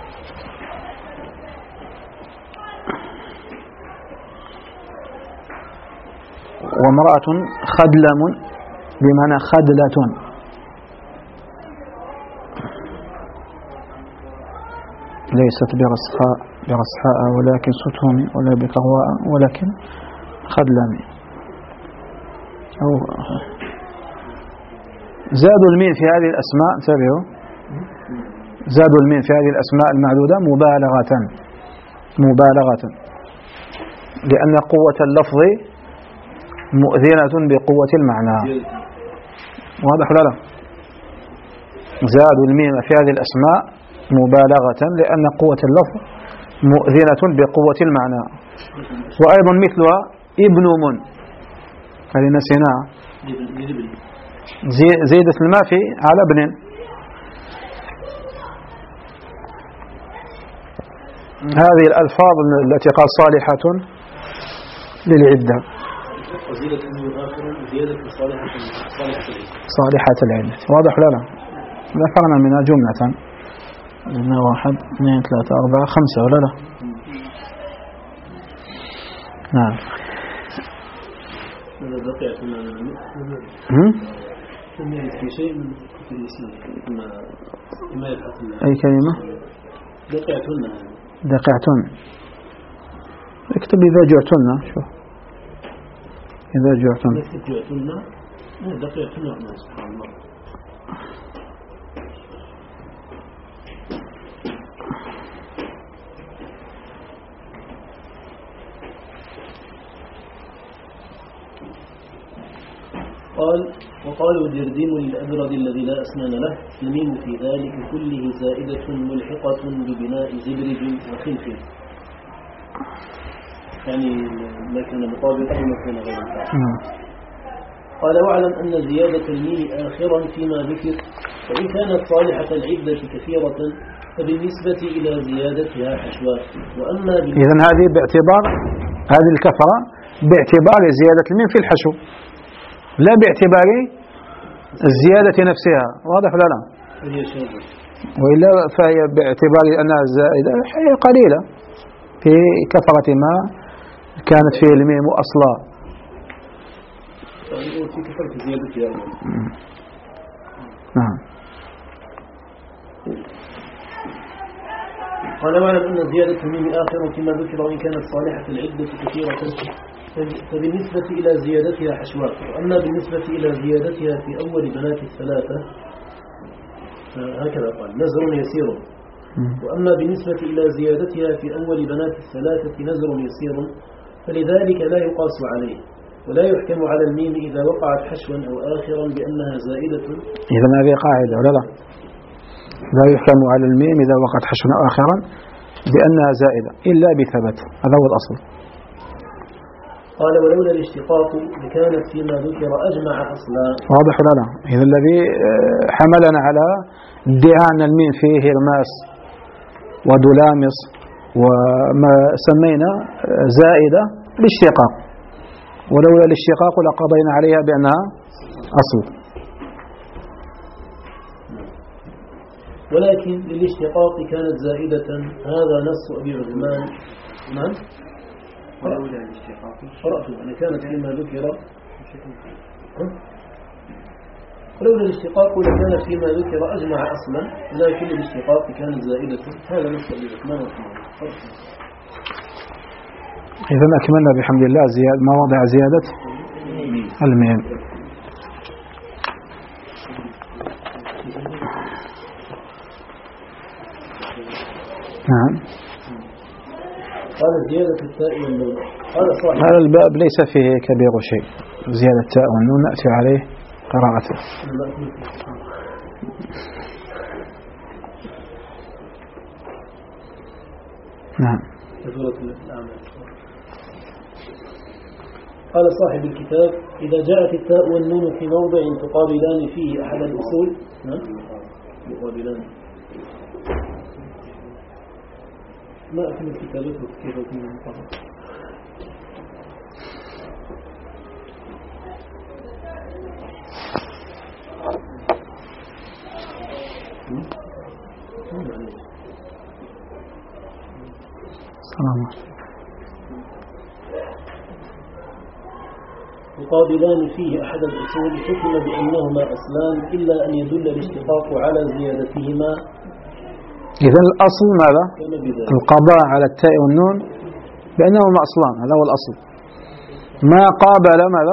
وامرأة خدلم بمعنى خدلة، ليست برصفاء برصفاء ولكن ستون ولا بكغواء ولكن خدلم. أو زادوا الميم في هذه الأسماء، انتبهوا، زادوا الميم في هذه الأسماء المعدودة مبالغة مبالغة لأن قوة اللفظ مؤذنة بقوة المعنى. واضح ولا لا؟ زادوا الميم في هذه الأسماء مبالغة لأن قوة اللفظ مؤذنة بقوة المعنى. وأيضا مثلها ابن من، هذه نسيناها، زيدت الماء في على ابن. هذه الألفاظ التي قال صالحة للعدة، صالحة العدة. واضح ولا لا؟ ذكرنا منها جملة، لأنها واحد اثنين ثلاثة أربعة خمسة ولا لا؟ نعم. في شيء من كتب الإسلام ما يبحث. أي كلمة؟ دقعتن. دقعتن، اكتب إذا جعتن. شوف إذا جعتن. جعتن دقعتن. سبحان الله. قال وقالوا درديم للأبرد الذي لا أسنان له، الميم في ذلك كله زائدة ملحقة ببناء زبرج وخلف، يعني ما كان مطابقا وما كان غير مطابقا. قال واعلم أن زيادة الميم آخرا فيما ذكر، وإن كانت صالحة العدة كثيرة فبالنسبة إلى زيادتها حشوات. وأما إذن هذه باعتبار هذه الكثرة باعتبار زيادة الميم في الحشو، لا باعتبار الزيادة نفسها. واضح ولا لا؟ وإلا فهي باعتبار أنها زائدة هي قليلة في كثرة ما كانت فيه الميم أصلا. في كثرة زيادتها. نعم. قال واعلم أن زيادة الميم آخر فيما ذكر، وإن كانت صالحة العدة كثيرة فبالنسبة إلى زيادتها حشوات. وأما بالنسبة إلى زيادتها في أول بنات الثلاثة هكذا قال نزر يسير. وأما بالنسبة إلى زيادتها في أول بنات الثلاثة نزر يسير، فلذلك لا يقاس عليه، ولا يحكم على الميم إذا وقعت حشوا أو آخرا بأنها زائدة. إذا هذه قاعدة ولا لا؟ لا يحكم على الميم إذا وقعت حشوا أو آخرا بأنها زائدة إلا بثبت، هذا هو الأصل. قال ولولا الاشتقاق لكانت فيما ذكر أجمع أصلا. واضح ولا لا؟ إذا الذي حملنا على ادعاء أن الميم فيه هرماس ودلامس وما سمينا زائدة الاشتقاق، ولولا الاشتقاق لقضينا عليها بأنها أصل. ولكن للاشتقاق كانت زائدة، هذا نص أبي عثمان. نعم ولولا الاشتقاق قرأت أن كانت فيما ذكر ولولا الاشتقاق لكانت فيما ذكر أجمع أصلا، لكن الاشتقاق كانت زائدة، هذا نص أبي عثمان. إذا أكملنا بحمد الله زيادة مواضع زيادة الميم. نعم. قال زيادة التاء والنون. هذا الباب ليس فيه كبير شيء، زيادة التاء والنون نأتي عليه قراءته. نعم. قال صاحب الكتاب: إذا جاءت التاء والنون في موضع تقابلان فيه أحد الأصول. نعم يقابلان. ما أكمل كتابته كيف يكون المقابل. سلام. يقابلان فيه أحد الأصول، حكم بأنهما أصلان إلا أن يدل الاشتقاق على زيادتهما. إذن الأصل ماذا؟ القضاء على التاء والنون بأنهما أصلان، هذا هو الأصل. ما قابل ماذا؟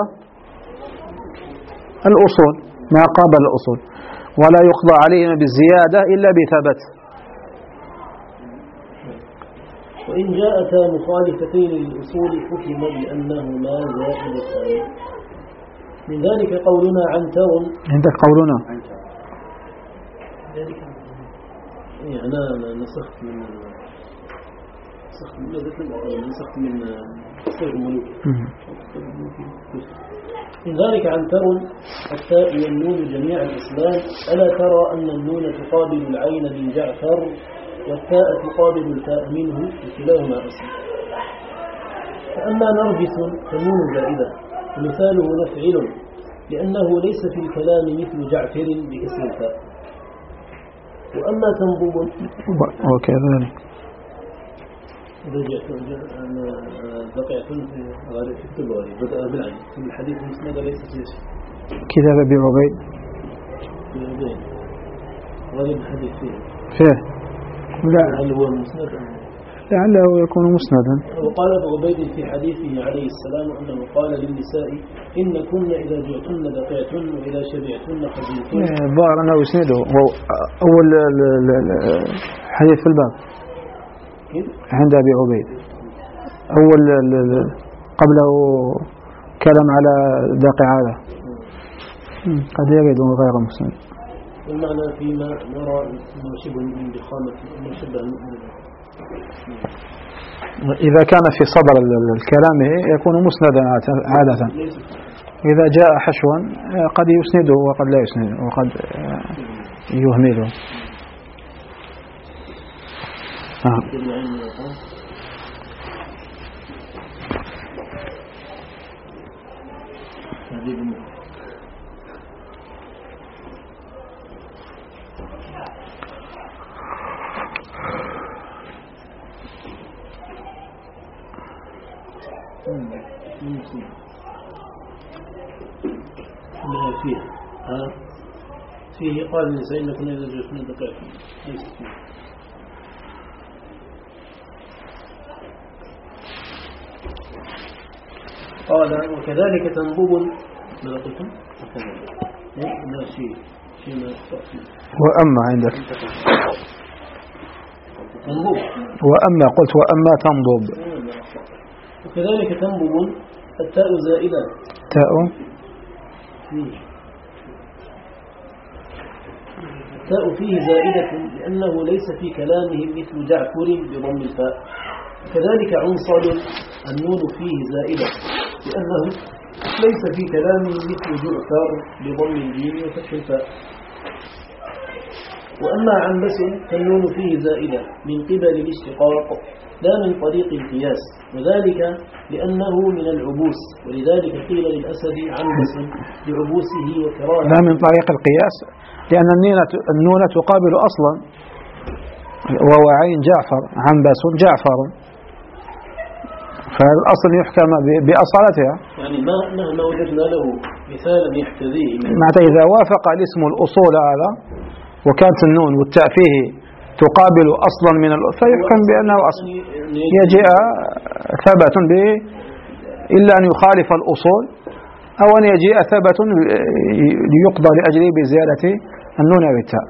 الأصول، ما قابل الأصول، ولا يقضى عليهما بالزيادة إلا بثبت. وإن جاءتا مخالفتين للأصول حكم بأنهما زائدتان. من ذلك قولنا عنتر. عندك قولنا يعني أنا نسخت من نسخت من نسخت من صيغ الملوك. من ذلك عنتر التاء والنون جميع الإسلام، ألا ترى أن النون تقابل العين من جعفر والتاء تقابل التاء منه وكلاهما أصل. فأما نرجس فالنون زائدة ومثاله نفعل، لأنه ليس في الكلام مثل جعفر بكسر التاء. وأما تنضب وكذلك إذا جاءت بقية في غالب في التباري بدأ بالعين في الحديث المسند ليس في شيء. كتاب أبي عبيد غالب الحديث فيه فيه لا هل هو مسند؟ لعله يكون مسندا. وقال ابو عبيد في حديثه عليه السلام أنه قال للنساء: إن كن إذا جئتن بقيتن وإذا شبعتن خزنتن. الظاهر أنه يسنده أول حديث في الباب عند أبي عبيد، أول قبله كلام على داقع هذا قد يجد غير مسند. والمعنى فيما نرى أنه شبه من ضخامة أنه شبه المؤمن. إذا كان في صدر الكلام يكون مسندا عادة، إذا جاء حشوا قد يسنده وقد لا يسنده وقد يهمله. آه. فيه ها فيه قال النساء إن كنا إذا جئتن بقيتن ليس فيه. قال: وكذلك تنبوب. ماذا قلتم؟ لا شيء شيء ما يستطيع. وأما عندك تنبوب. وأما قلت وأما تنبوب. وكذلك تنبوب التاء زائدة. تاء فيه. التاء فيه زائدة لأنه ليس في كلامهم مثل جعفر بضم الفاء. كذلك عنصر النون فيه زائدة لأنه ليس في كلامهم مثل جعفر بضم الجيم وفتح الفاء. وأما عنبس فالنون فيه زائدة من قبل الاشتقاق لا من طريق القياس، وذلك لأنه من العبوس، ولذلك قيل للأسد عنبس لعبوسه وكراهه. لا من طريق القياس لأن النون تقابل أصلا، وهو عين جعفر، عنبس جعفر، فالأصل يحكم بأصالتها. يعني ما مهما وجدنا له مثالا يحتذيه معناته إذا وافق الاسم الأصول هذا وكانت النون والتاء فيه تقابل أصلا من الأصل فيحكم بأنه أصل، يجيء ثبت به إلا أن يخالف الأصول، أو أن يجيء ثبت ليقضى لأجله بزيادة النون والتاء.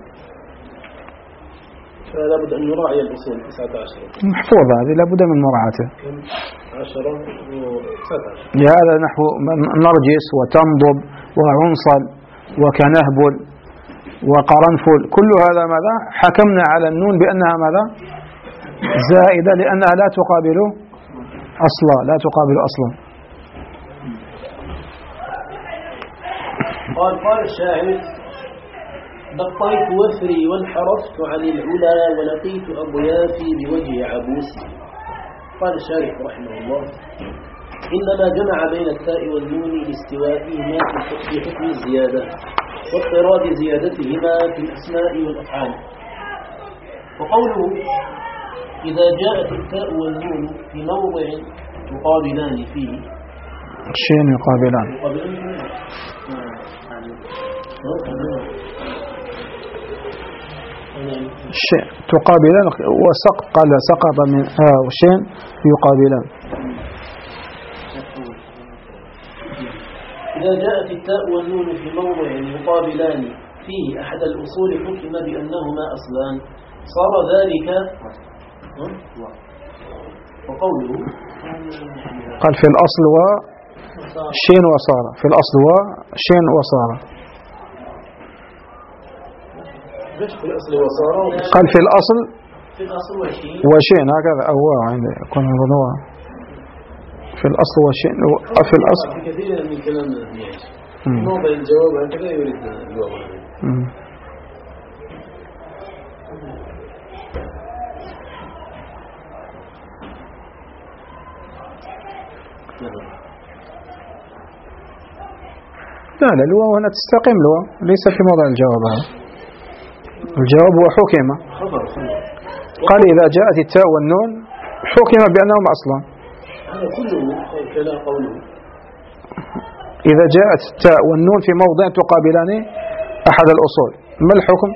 فلا بد أن نراعي الأصول تسعة عشر محفوظة، هذه لا بد من مراعاتها. عشرة وتسعة عشر لهذا نحو نرجس وتنضب وعنصل وكنهبل وقرنفل، كل هذا ماذا؟ حكمنا على النون بأنها ماذا؟ زائدة، لأنها لا تقابل أصلا، لا تقابل أصلا. قال قال الشاعر: بطيت وفري وانحرفت عن العلا ولقيت أضيافي بوجه عبوسي. قال الشارح رحمه الله: إنما جمع بين التاء والنون لاستوائهما في حكم الزيادة واضطراد زيادتهما في الأسماء والأفعال. وقوله: إذا جاءت التاء والنون في موضع يقابلان فيه، شين يقابلان؟ شين تقابلان، وسقط قال سقط من آه وشين يقابلان. إذا جاءت التاء والنون في موضع يقابلان فيه أحد الأصول حكم بأنهما أصلان، صار ذلك. وقوله: قال في الأصل وشين وصار، في الأصل وشين وصار. في الأصل وصار قال في الأصل في الأصل وشين وشين هكذا أو عند يكون الرضوع في الأصل وشين في الأصل. كثير من كلام الناس موضع الجواب هكذا يريد الجواب. لا لا الواو هنا تستقيم، الواو ليس في موضع الجواب، هذا الجواب هو حكم. قال إذا جاءت التاء والنون حكم بأنهما أصلا. هذا كله كلام قوله. إذا جاءت التاء والنون في موضع تقابلان أحد الأصول، ما الحكم؟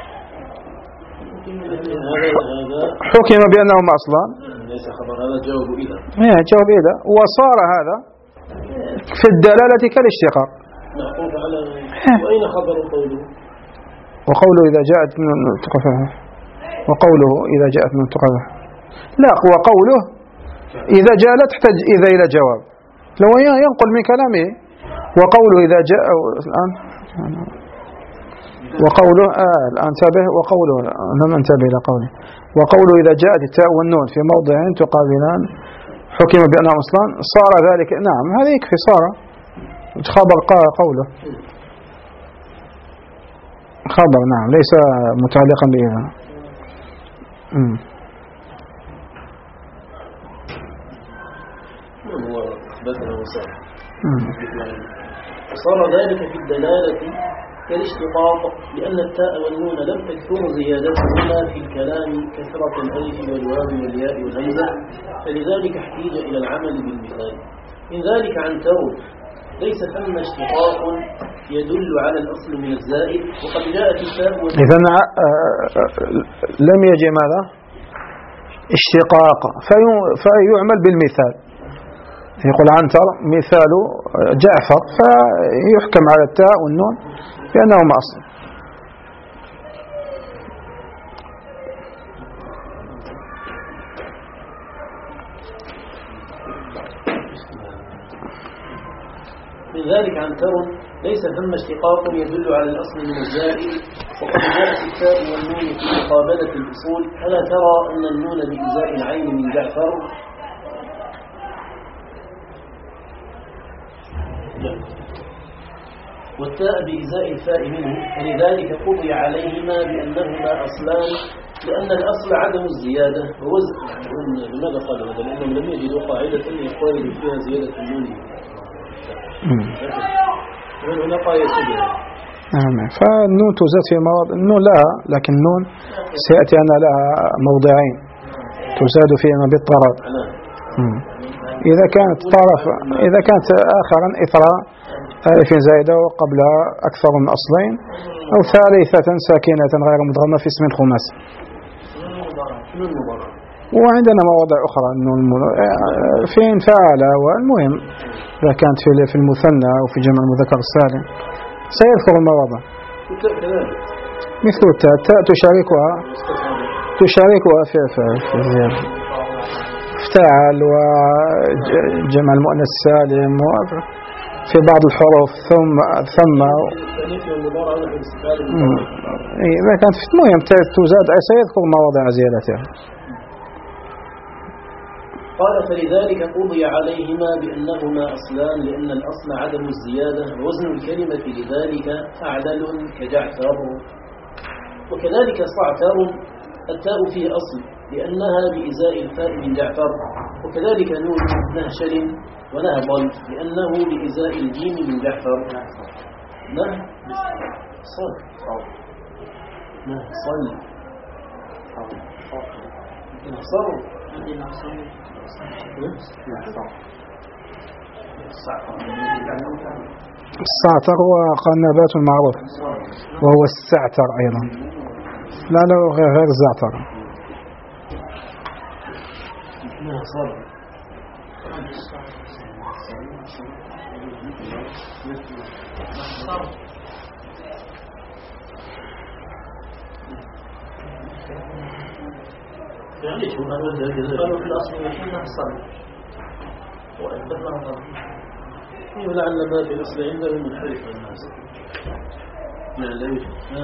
حكم بأنهما أصلا. ليس خبر، هذا جواب إذا. إيه جواب إذا، وصار هذا في الدلالة كالاشتقاق. معطوف على وأين خبر قوله؟ وقوله إذا جاءت من تقفه، وقوله إذا جاءت من تقفه، لا وقوله إذا جاء لا تحتاج إذا إلى جواب، لو ينقل من كلامه. وقوله إذا جاء الآن، وقوله آه الآن انتبه، وقوله لم انتبه إلى قوله، وقوله إذا جاءت التاء والنون في موضع تقابلان حكم بأنها أصلان، صار ذلك. نعم هذا يكفي، صار خبر قوله خبر، نعم ليس متعلقا بإذا. هو أثبتنا وصار. صار ذلك في الدلالة كالاشتقاق، لأن التاء والنون لم تكثر زيادتهما في الكلام كثرة الألف والواو والياء والهمزة، فلذلك احتيج إلى العمل بالمثال. من ذلك عن ترد ليس ثم اشتقاق يدل على الأصل من الزائد، وقد جاءت التاء والنون. إذن لم يجي ماذا؟ اشتقاق، فيعمل بالمثال. يقول عنتر مثال جعفر، فيحكم على التاء والنون بأنهما أصل. من ذلك عن ترد ليس ثم اشتقاق يدل على الأصل من الزائد، وقد جاءت التاء والنون في مقابلة الأصول. ألا ترى أن النون بإزاء العين من جعفر؟ والتاء بإزاء الفاء منه، فلذلك قضي عليهما بأنهما أصلان لأن الأصل عدم الزيادة ووزن. لماذا قال هذا؟ لأنهم لم يجدوا قاعدة يقارن فيها زيادة النون. من هنا قاعدة بها. نعم. فالنون تزاد في مواضع، النون لها، لكن النون سيأتي أن لها موضعين تزاد فيهما بالطرف. إذا كانت طرف إذا كانت آخرا إثر ألف زائدة وقبلها أكثر من أصلين، أو ثالثة ساكنة غير مدغمة في اسم الخماس. وعندنا مواضع أخرى النون في فعل، والمهم إذا كانت في المثنى أو في جمع المذكر السالم سيذكر المواضع. مثل التاء، التاء تشاركها تشاركها في في الزيادة، افتعل وجمع المؤنث السالم في بعض الحروف، ثم ثم إذا كانت في المهم تزاد سيذكر مواضع زيادتها. قال فلذلك قضي عليهما بأنهما أصلان، لأن الأصل عدم الزيادة، ووزن الكلمة لذلك أعدل كجعفر. وكذلك صعتر التاء فيه أصل لأنها بإزاء الفاء من جعفر، وكذلك نون نهشل ونهضل لأنه بإزاء الجيم من جعفر. نه صل نه صل صل السعتر هو نبات معروف، وهو السعتر أيضا، لا لا غير غير الزعتر. يعني شو هذا؟ قالوا في الأصل إنها صار وأثبتنا ضرب. ولعل ما في الأصل عنده من حرف الناس. لا لا يوجد.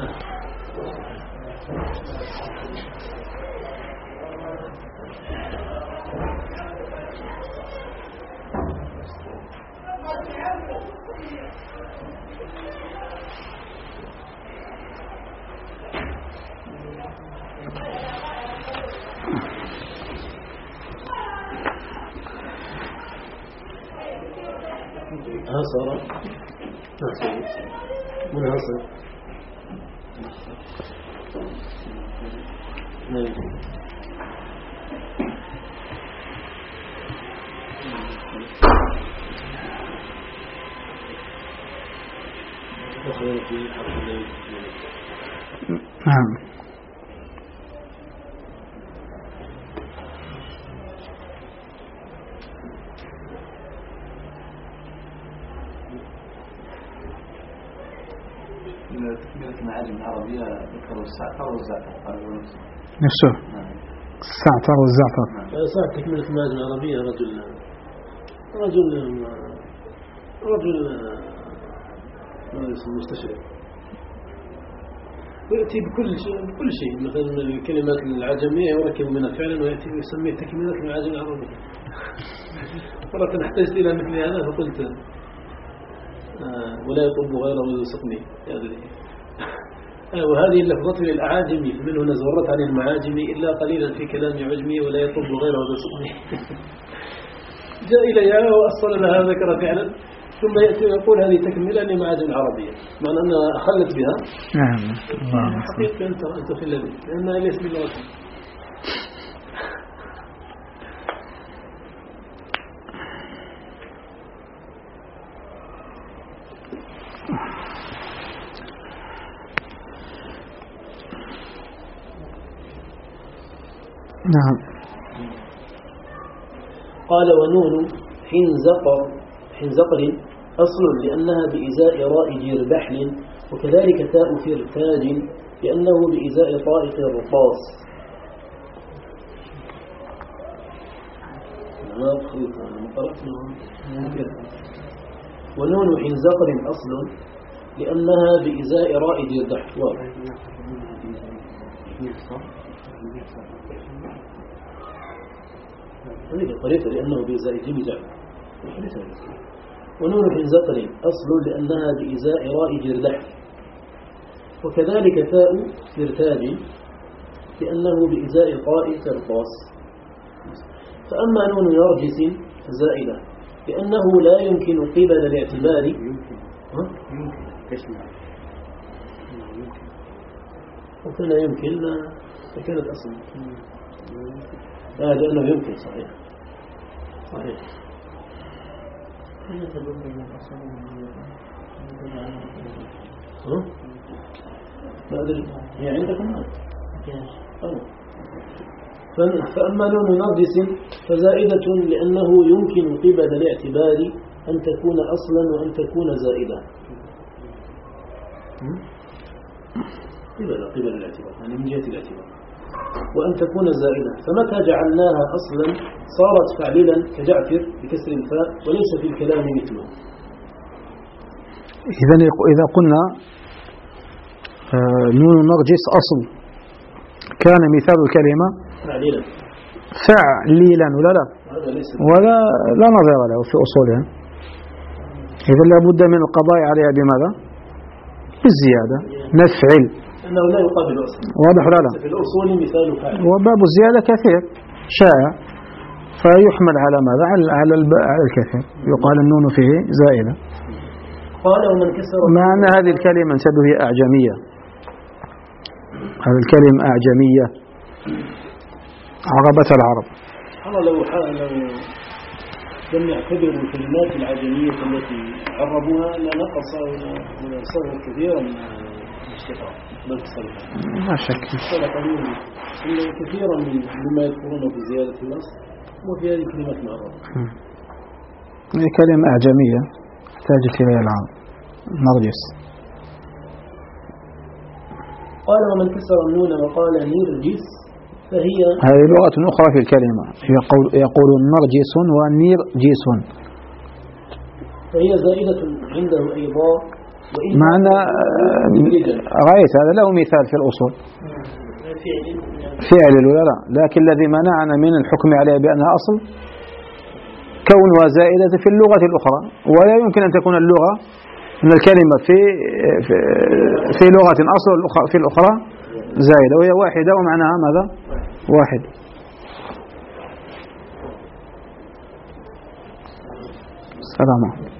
هصر منهصر نعم. تكملة المعاجم العربية ذكروا السعتر والزعتر نفسه السعتر والزعتر. ساعة تكملة المعاجم العربية رجل رجل رجل مستشرق ويأتي بكل شيء بكل شيء مثلا الكلمات العجمية يركب منها فعلا ويأتي ويسميه تكملة المعاجم العربية. مرة احتجت إلى مثل هذا فقلت ولا يطب غيره ويسقني. وهذه اللفظة للأعاجمي، من هنا زورت عن المعاجمي إلا قليلا في كلام عجمي ولا يطب غيره ويسقني. جاء إليها وأصل لها ذكر فعلا، ثم يأتي ويقول هذه تكملة لمعاجم العربية، مع أنها أخلت بها. نعم. حقيقة أنت أنت في الذي لأنها ليس باللغة. نعم. قال ونون حنزقر حنزقر أصل لأنها بإزاء راء جربحل، وكذلك تاء فرتاج لأنه بإزاء طاء قرطاس. ونون حنزقر أصل لأنها بإزاء راء جربحل. هذه طريقة لأنه بإزاء جيم جعل. ونون حنزقر أصل لأنها بإزاء راء جردح، وكذلك تاء فرتاج لأنه بإزاء طاء ترقاص. فأما نون نرجس زائدة لأنه لا يمكن قبل الاعتبار وكان يمكن فكانت أصلا لا لأنه يمكن صحيح صحيح ما أدري هي عندكم فأما نون نرجس فزائدة لأنه يمكن قبل الاعتبار أن تكون أصلا وأن تكون زائدة قبل قبل الاعتبار يعني من جهة الاعتبار وأن تكون زائدة. فمتى جعلناها أصلا صارت فعللا كجعفر بكسر الفاء وليس في الكلام مثله. إذن إذا قلنا نون نرجس أصل كان مثال الكلمة فعللا فعليلا ولا لا ولا لا نظير له في أصولها. إذا لابد من القضاء عليها بماذا؟ بالزيادة نفعل أنه لا يقابل أصلا واضح ولا لا؟ في الأصول مثال فعل وباب الزيادة كثير شائع فيحمل على ماذا؟ على على الكثير يقال النون فيه زائدة. قال ومن كسر مع أن هذه الكلمة انتبه هي أعجمية هذه الكلمة أعجمية عربة العرب. الله لو لو لم يعتبروا الكلمات العجمية التي عربوها لنقص وصار كثيرا من الاشتقاق بل تصرفها ما شك كثيرا من مما يذكرونه في زيادة النص وفي هذه الكلمات معربة. هي كلمة أعجمية تحتاج إلى العرب نرجس. قال ومن كسر النون وقال نرجس فهي هذه لغة أخرى في الكلمة يقول يقول نرجس ونيرجس فهي زائدة عنده أيضا معنى رأيت هذا له مثال في الأصول فعل ولا لا لكن الذي منعنا من الحكم عليها بأنها أصل كونها زائدة في اللغة الأخرى ولا يمكن أن تكون اللغة أن الكلمة في في, في لغة أصل في الأخرى زائدة وهي واحدة ومعناها ماذا؟ واحد. السلام عليكم.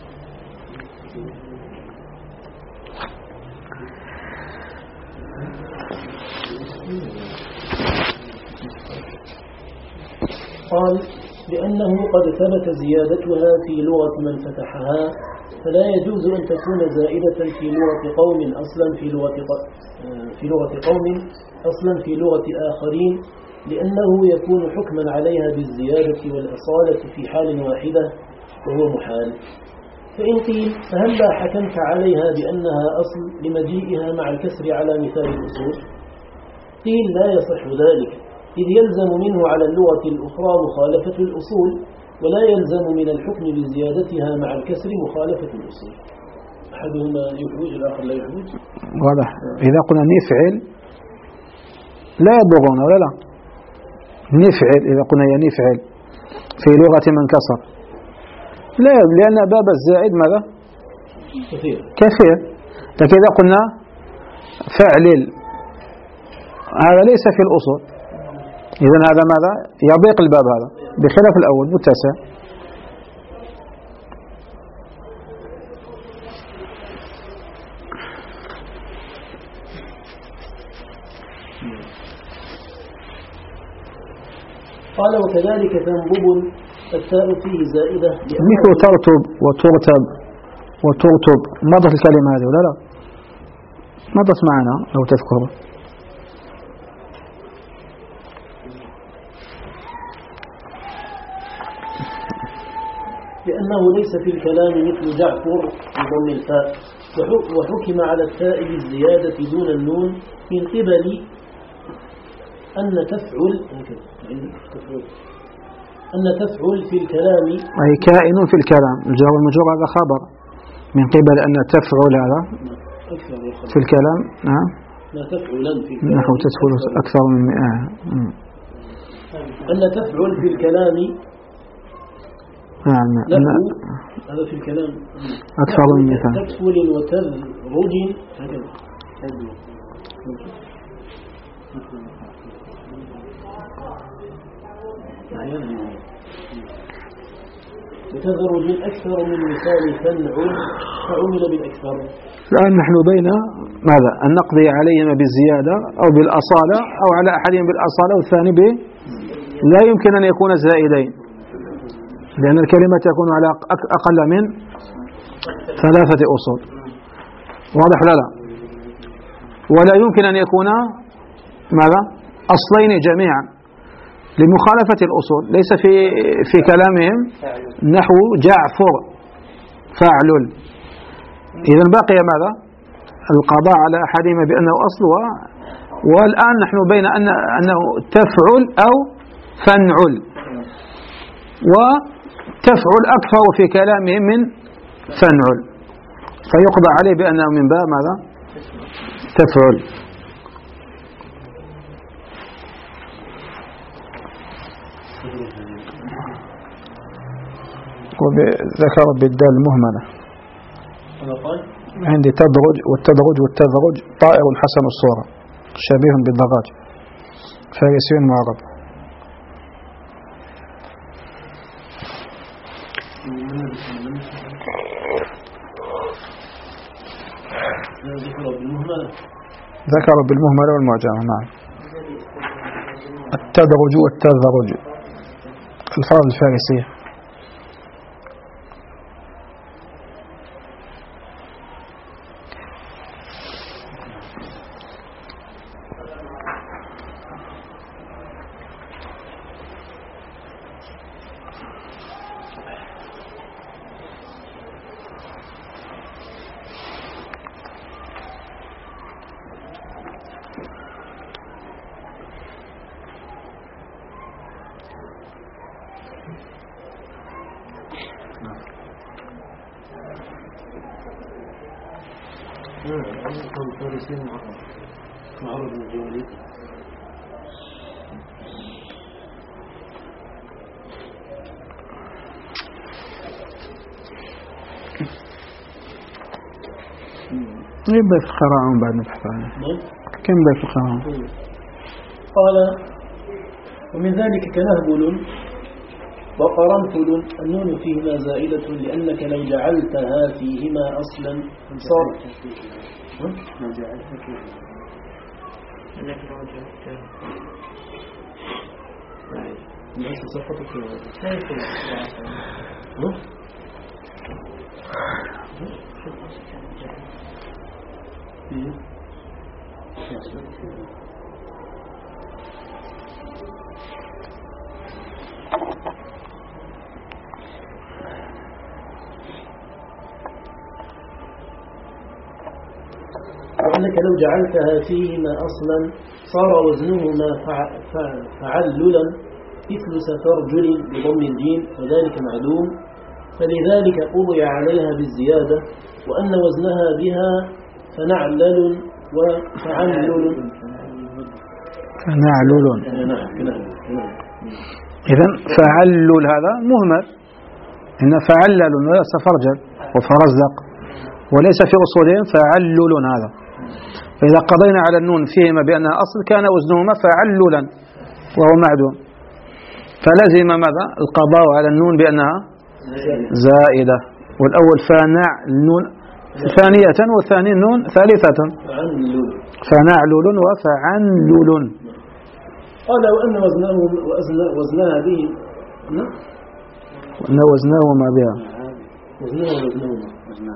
قال لأنه قد ثبت زيادتها في لغة من فتحها فلا يجوز أن تكون زائدة في لغة قوم أصلا في لغة في لغة قوم أصلا في لغة آخرين لأنه يكون حكما عليها بالزيادة والأصالة في حال واحدة وهو محال. فإن قيل فهلا حكمت عليها بأنها أصل لمجيئها مع الكسر على مثال الأصول؟ قيل لا يصح ذلك إذ يلزم منه على اللغة الأخرى مخالفة الأصول ولا يلزم من الحكم بزيادتها مع الكسر مخالفة الأصول. أحدهما يحوج الآخر لا يحوج. واضح. إذا قلنا نفعل لا يضرنا ولا لا نفعل إذا قلنا يا نفعل في لغة من كسر لا لأن باب الزائد ماذا كثير كثير لكن إذا قلنا فعلل هذا ليس في الأصول إذن هذا ماذا يضيق الباب هذا بخلاف الأول متسع. قال وكذلك تنضب التاء فيه زائدة مثل ترتب وترتب وترتب مضت الكلمة هذه ولا لا مضت معنا لو تذكر لأنه ليس في الكلام مثل جعفر بضم الفاء وحكم على التاء بالزيادة دون النون من قبل أن تفعل أن تفعل في الكلام أي كائن في الكلام الجار والمجرور هذا خبر من قبل أن تفعل هذا في الكلام نعم لا تفعلا في الكلام نحو تدخل أكثر من مئة أن تفعل في الكلام نعم هذا في الكلام أكثر من مئة تكفل وتذرج هكذا بتدرج أكثر من مثال فنعل فعمل بالأكثر. الآن نحن بين ماذا؟ أن نقضي عليهما بالزيادة أو بالأصالة، أو على أحدهم بالأصالة والثاني ب لا يمكن أن يكون زائدين، لأن الكلمة تكون على أقل من ثلاثة أصول. واضح؟ لا لا ولا يمكن أن يكون ماذا؟ أصلين جميعا لمخالفة الأصول. ليس في في كلامهم نحو جعفر فاعلل. إذا بقي ماذا؟ القضاء على أحدهما بأنه أصل، والآن نحن بين أن أنه تفعل أو فنعل، وتفعل أكثر في كلامهم من فنعل، فيقضى عليه بأنه من باب ماذا؟ تفعل. وذكر بالدال المهملة عندي تدرج والتدرج والتدرج طائر حسن الصورة شبيه بالدراج فارسي معرب. ذكر بالمهملة والمعجمة. نعم. التدرج والتدرج الألفاظ الفارسية. معروف الجوالي. كم بيت القراءة بعد نبحث عنه؟ كم بيت القراءة؟ قال ومن ذلك كنهبل وقرنفل النون فيهما زائدة لأنك لو جعلتها فيهما أصلا صار لو جعلتها فيهما أنك لو جعلتها ليس سقطت سيكون وأنك لو جعلتها فيهما أصلا صار وزنهما فعللا مثل سفرجل بضم الجيم وذلك معلوم، فلذلك قضي عليها بالزيادة، وأن وزنها بها فنعلل وفعلل فنعلل. إذن فعلل هذا مهمل، إن فعلل ولا سفرجل وفرزدق، وليس في أصولهم فعلل هذا. فإذا قضينا على النون فيهما بأنها أصل كان وزنهما فعللا وهو معدوم، فلزم ماذا؟ القضاء على النون بأنها زائدة، والأول فنع النون ثانية والثاني النون ثالثة فنعلل وفعنلل. قال وأن وزنه وزنها به وأن وزنهما بها وزنه وزنهما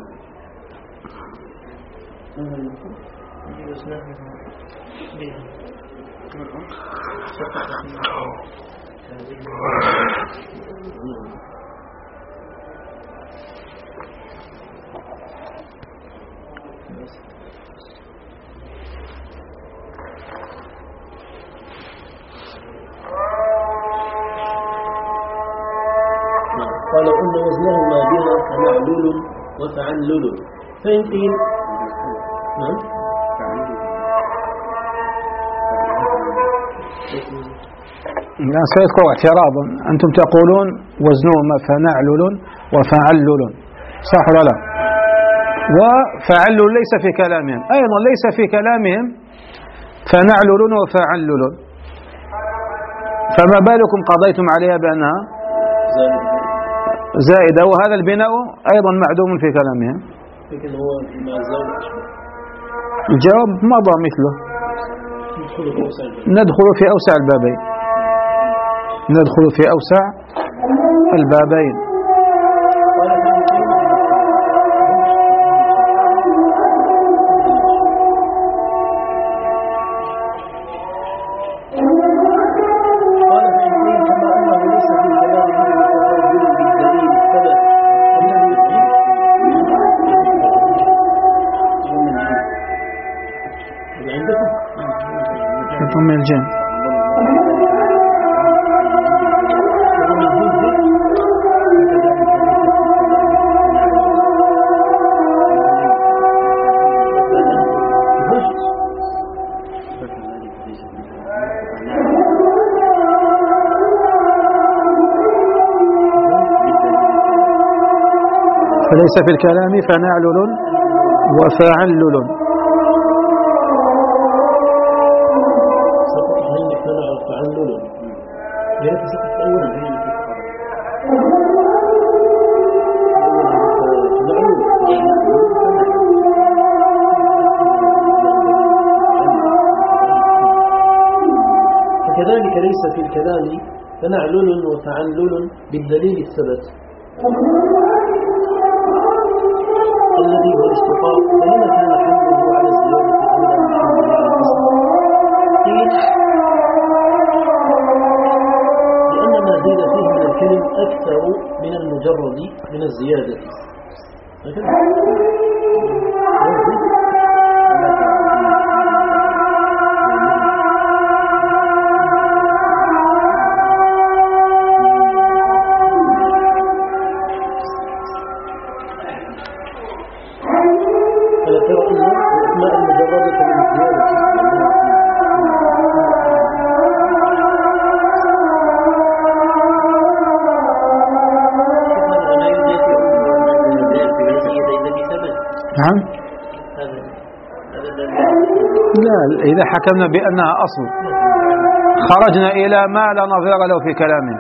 قال أن وزنهما بها فمعلول وفعنلل، فإن قيل نعم الآن سيذكر اعتراض. أنتم تقولون وزنهما فنعلل وفعلل، صح ولا لا؟ وفعلل ليس في كلامهم، أيضا ليس في كلامهم فنعلل وفعلل، فما بالكم قضيتم عليها بأنها زائدة، وهذا البناء أيضا معدوم في كلامها. لكن هو مع الزاوية أشبه. الجواب مضى مثله، ندخل في أوسع البابين، ندخل في أوسع البابين. ضم الجيم. فليس في الكلام فنعلل وفعلل. فكذلك ليس في الكلام فنعلل وفعلل بالدليل الثبت الذي هو الاشتقاق، فلما كان حمله على الزيادة أولى من حمله على الأصل؟ قيل لأن ما زيد فيه من الكلم أكثر من المجرد من الزيادة. فلا ترى أن الأسماء المجردة من الزيادة نعم. لا، إذا حكمنا بأنها أصل خرجنا إلى ما لا نظير له في كلامه،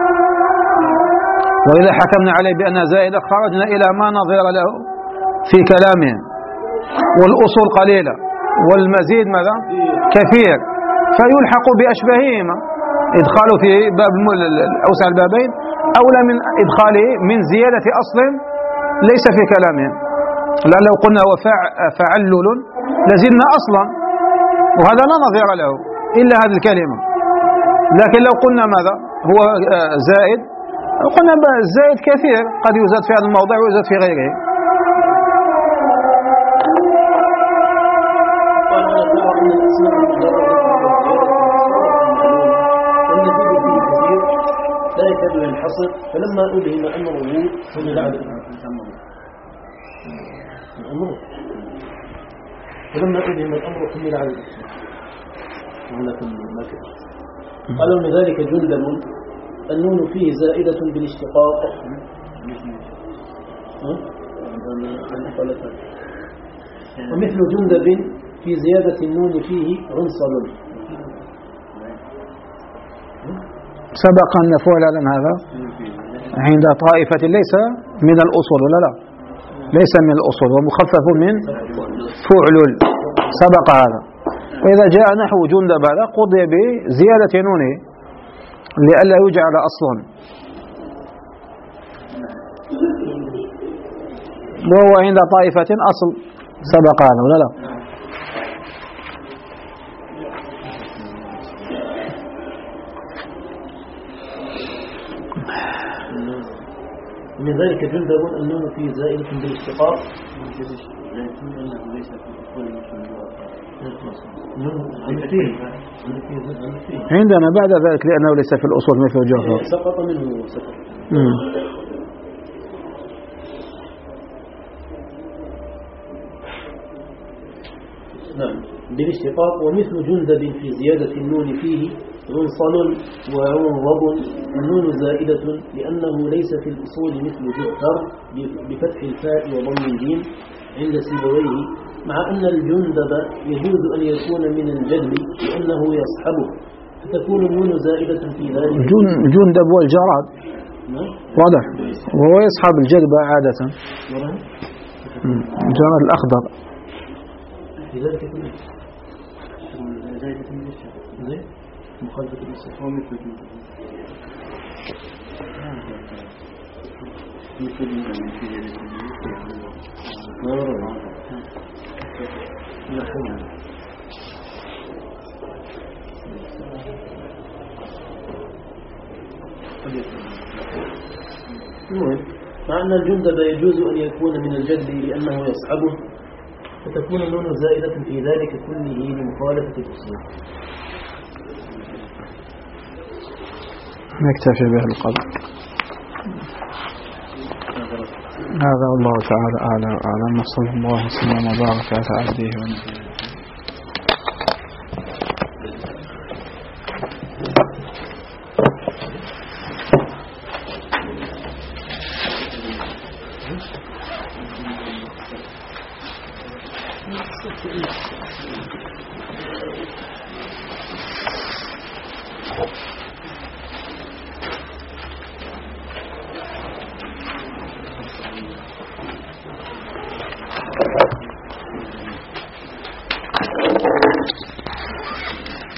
وإذا حكمنا عليه بأنها زائدة خرجنا إلى ما نظير له في كلامه، والأصول قليلة والمزيد ماذا؟ كثير، فيلحق بأشباههما. إدخاله في باب أوسع البابين أولى من إدخاله من زيادة أصل ليس في كلامه، لأن لو قلنا وفعلل لزلنا أصلا، وهذا لا نظير له إلا هذه الكلمة. لكن لو قلنا ماذا هو زائد، قلنا الزائد كثير، قد يزاد في هذا الموضع ويزاد في غيره. لا يكاد ينحصر، فلما ألهم أمره حمل على الأمر، فلما ألهم الأمر حمل على الأمر. قالوا من ذلك جندب النون فيه زائدة بالاشتقاق، ومثل جندب في زيادة النون فيه عنصر. سبق أن فعلا هذا عند طائفة ليس من الأصول، لا لا ليس من الأصول، ومخفف من فعلل، سبق هذا. وإذا جاء نحو جندب هذا قضي بزيادة نونه لئلا يجعل أصلا، وهو عند طائفة أصل، سبق هذا ولا لا؟ من ذلك جندب النون فيه زائدة بالاشتقاق، عندنا بعد ذلك لأنه ليس في الأصول مثل الجوهر، سقط منه سقط. نعم بالاشتقاق. ومثل جندب في زيادة النون فيه عنصل وعنرب، النون زائدة لأنه ليس في الأصول مثل جهر بفتح الفاء وضم الجيم عند سيبويه مع أن الجندب يجوز أن يكون من الجدب لأنه يصحبه فتكون النون زائدة في ذلك. الجندب والجراد واضح، وهو يصحب الجدب عادة. الجراد الأخضر في ذلك كله زائدة من الشيء مخالفة الاستفهام مثل مع أن الجندب يجوز أن يكون من الجد لأنه يصحبه فتكون النون زائدة في ذلك كله لمخالفة الأصول. نكتفي به القدر هذا، والله تعالى أعلى وأعلم. صلى الله وسلم وبارك على عبده ونبيه. Thank you.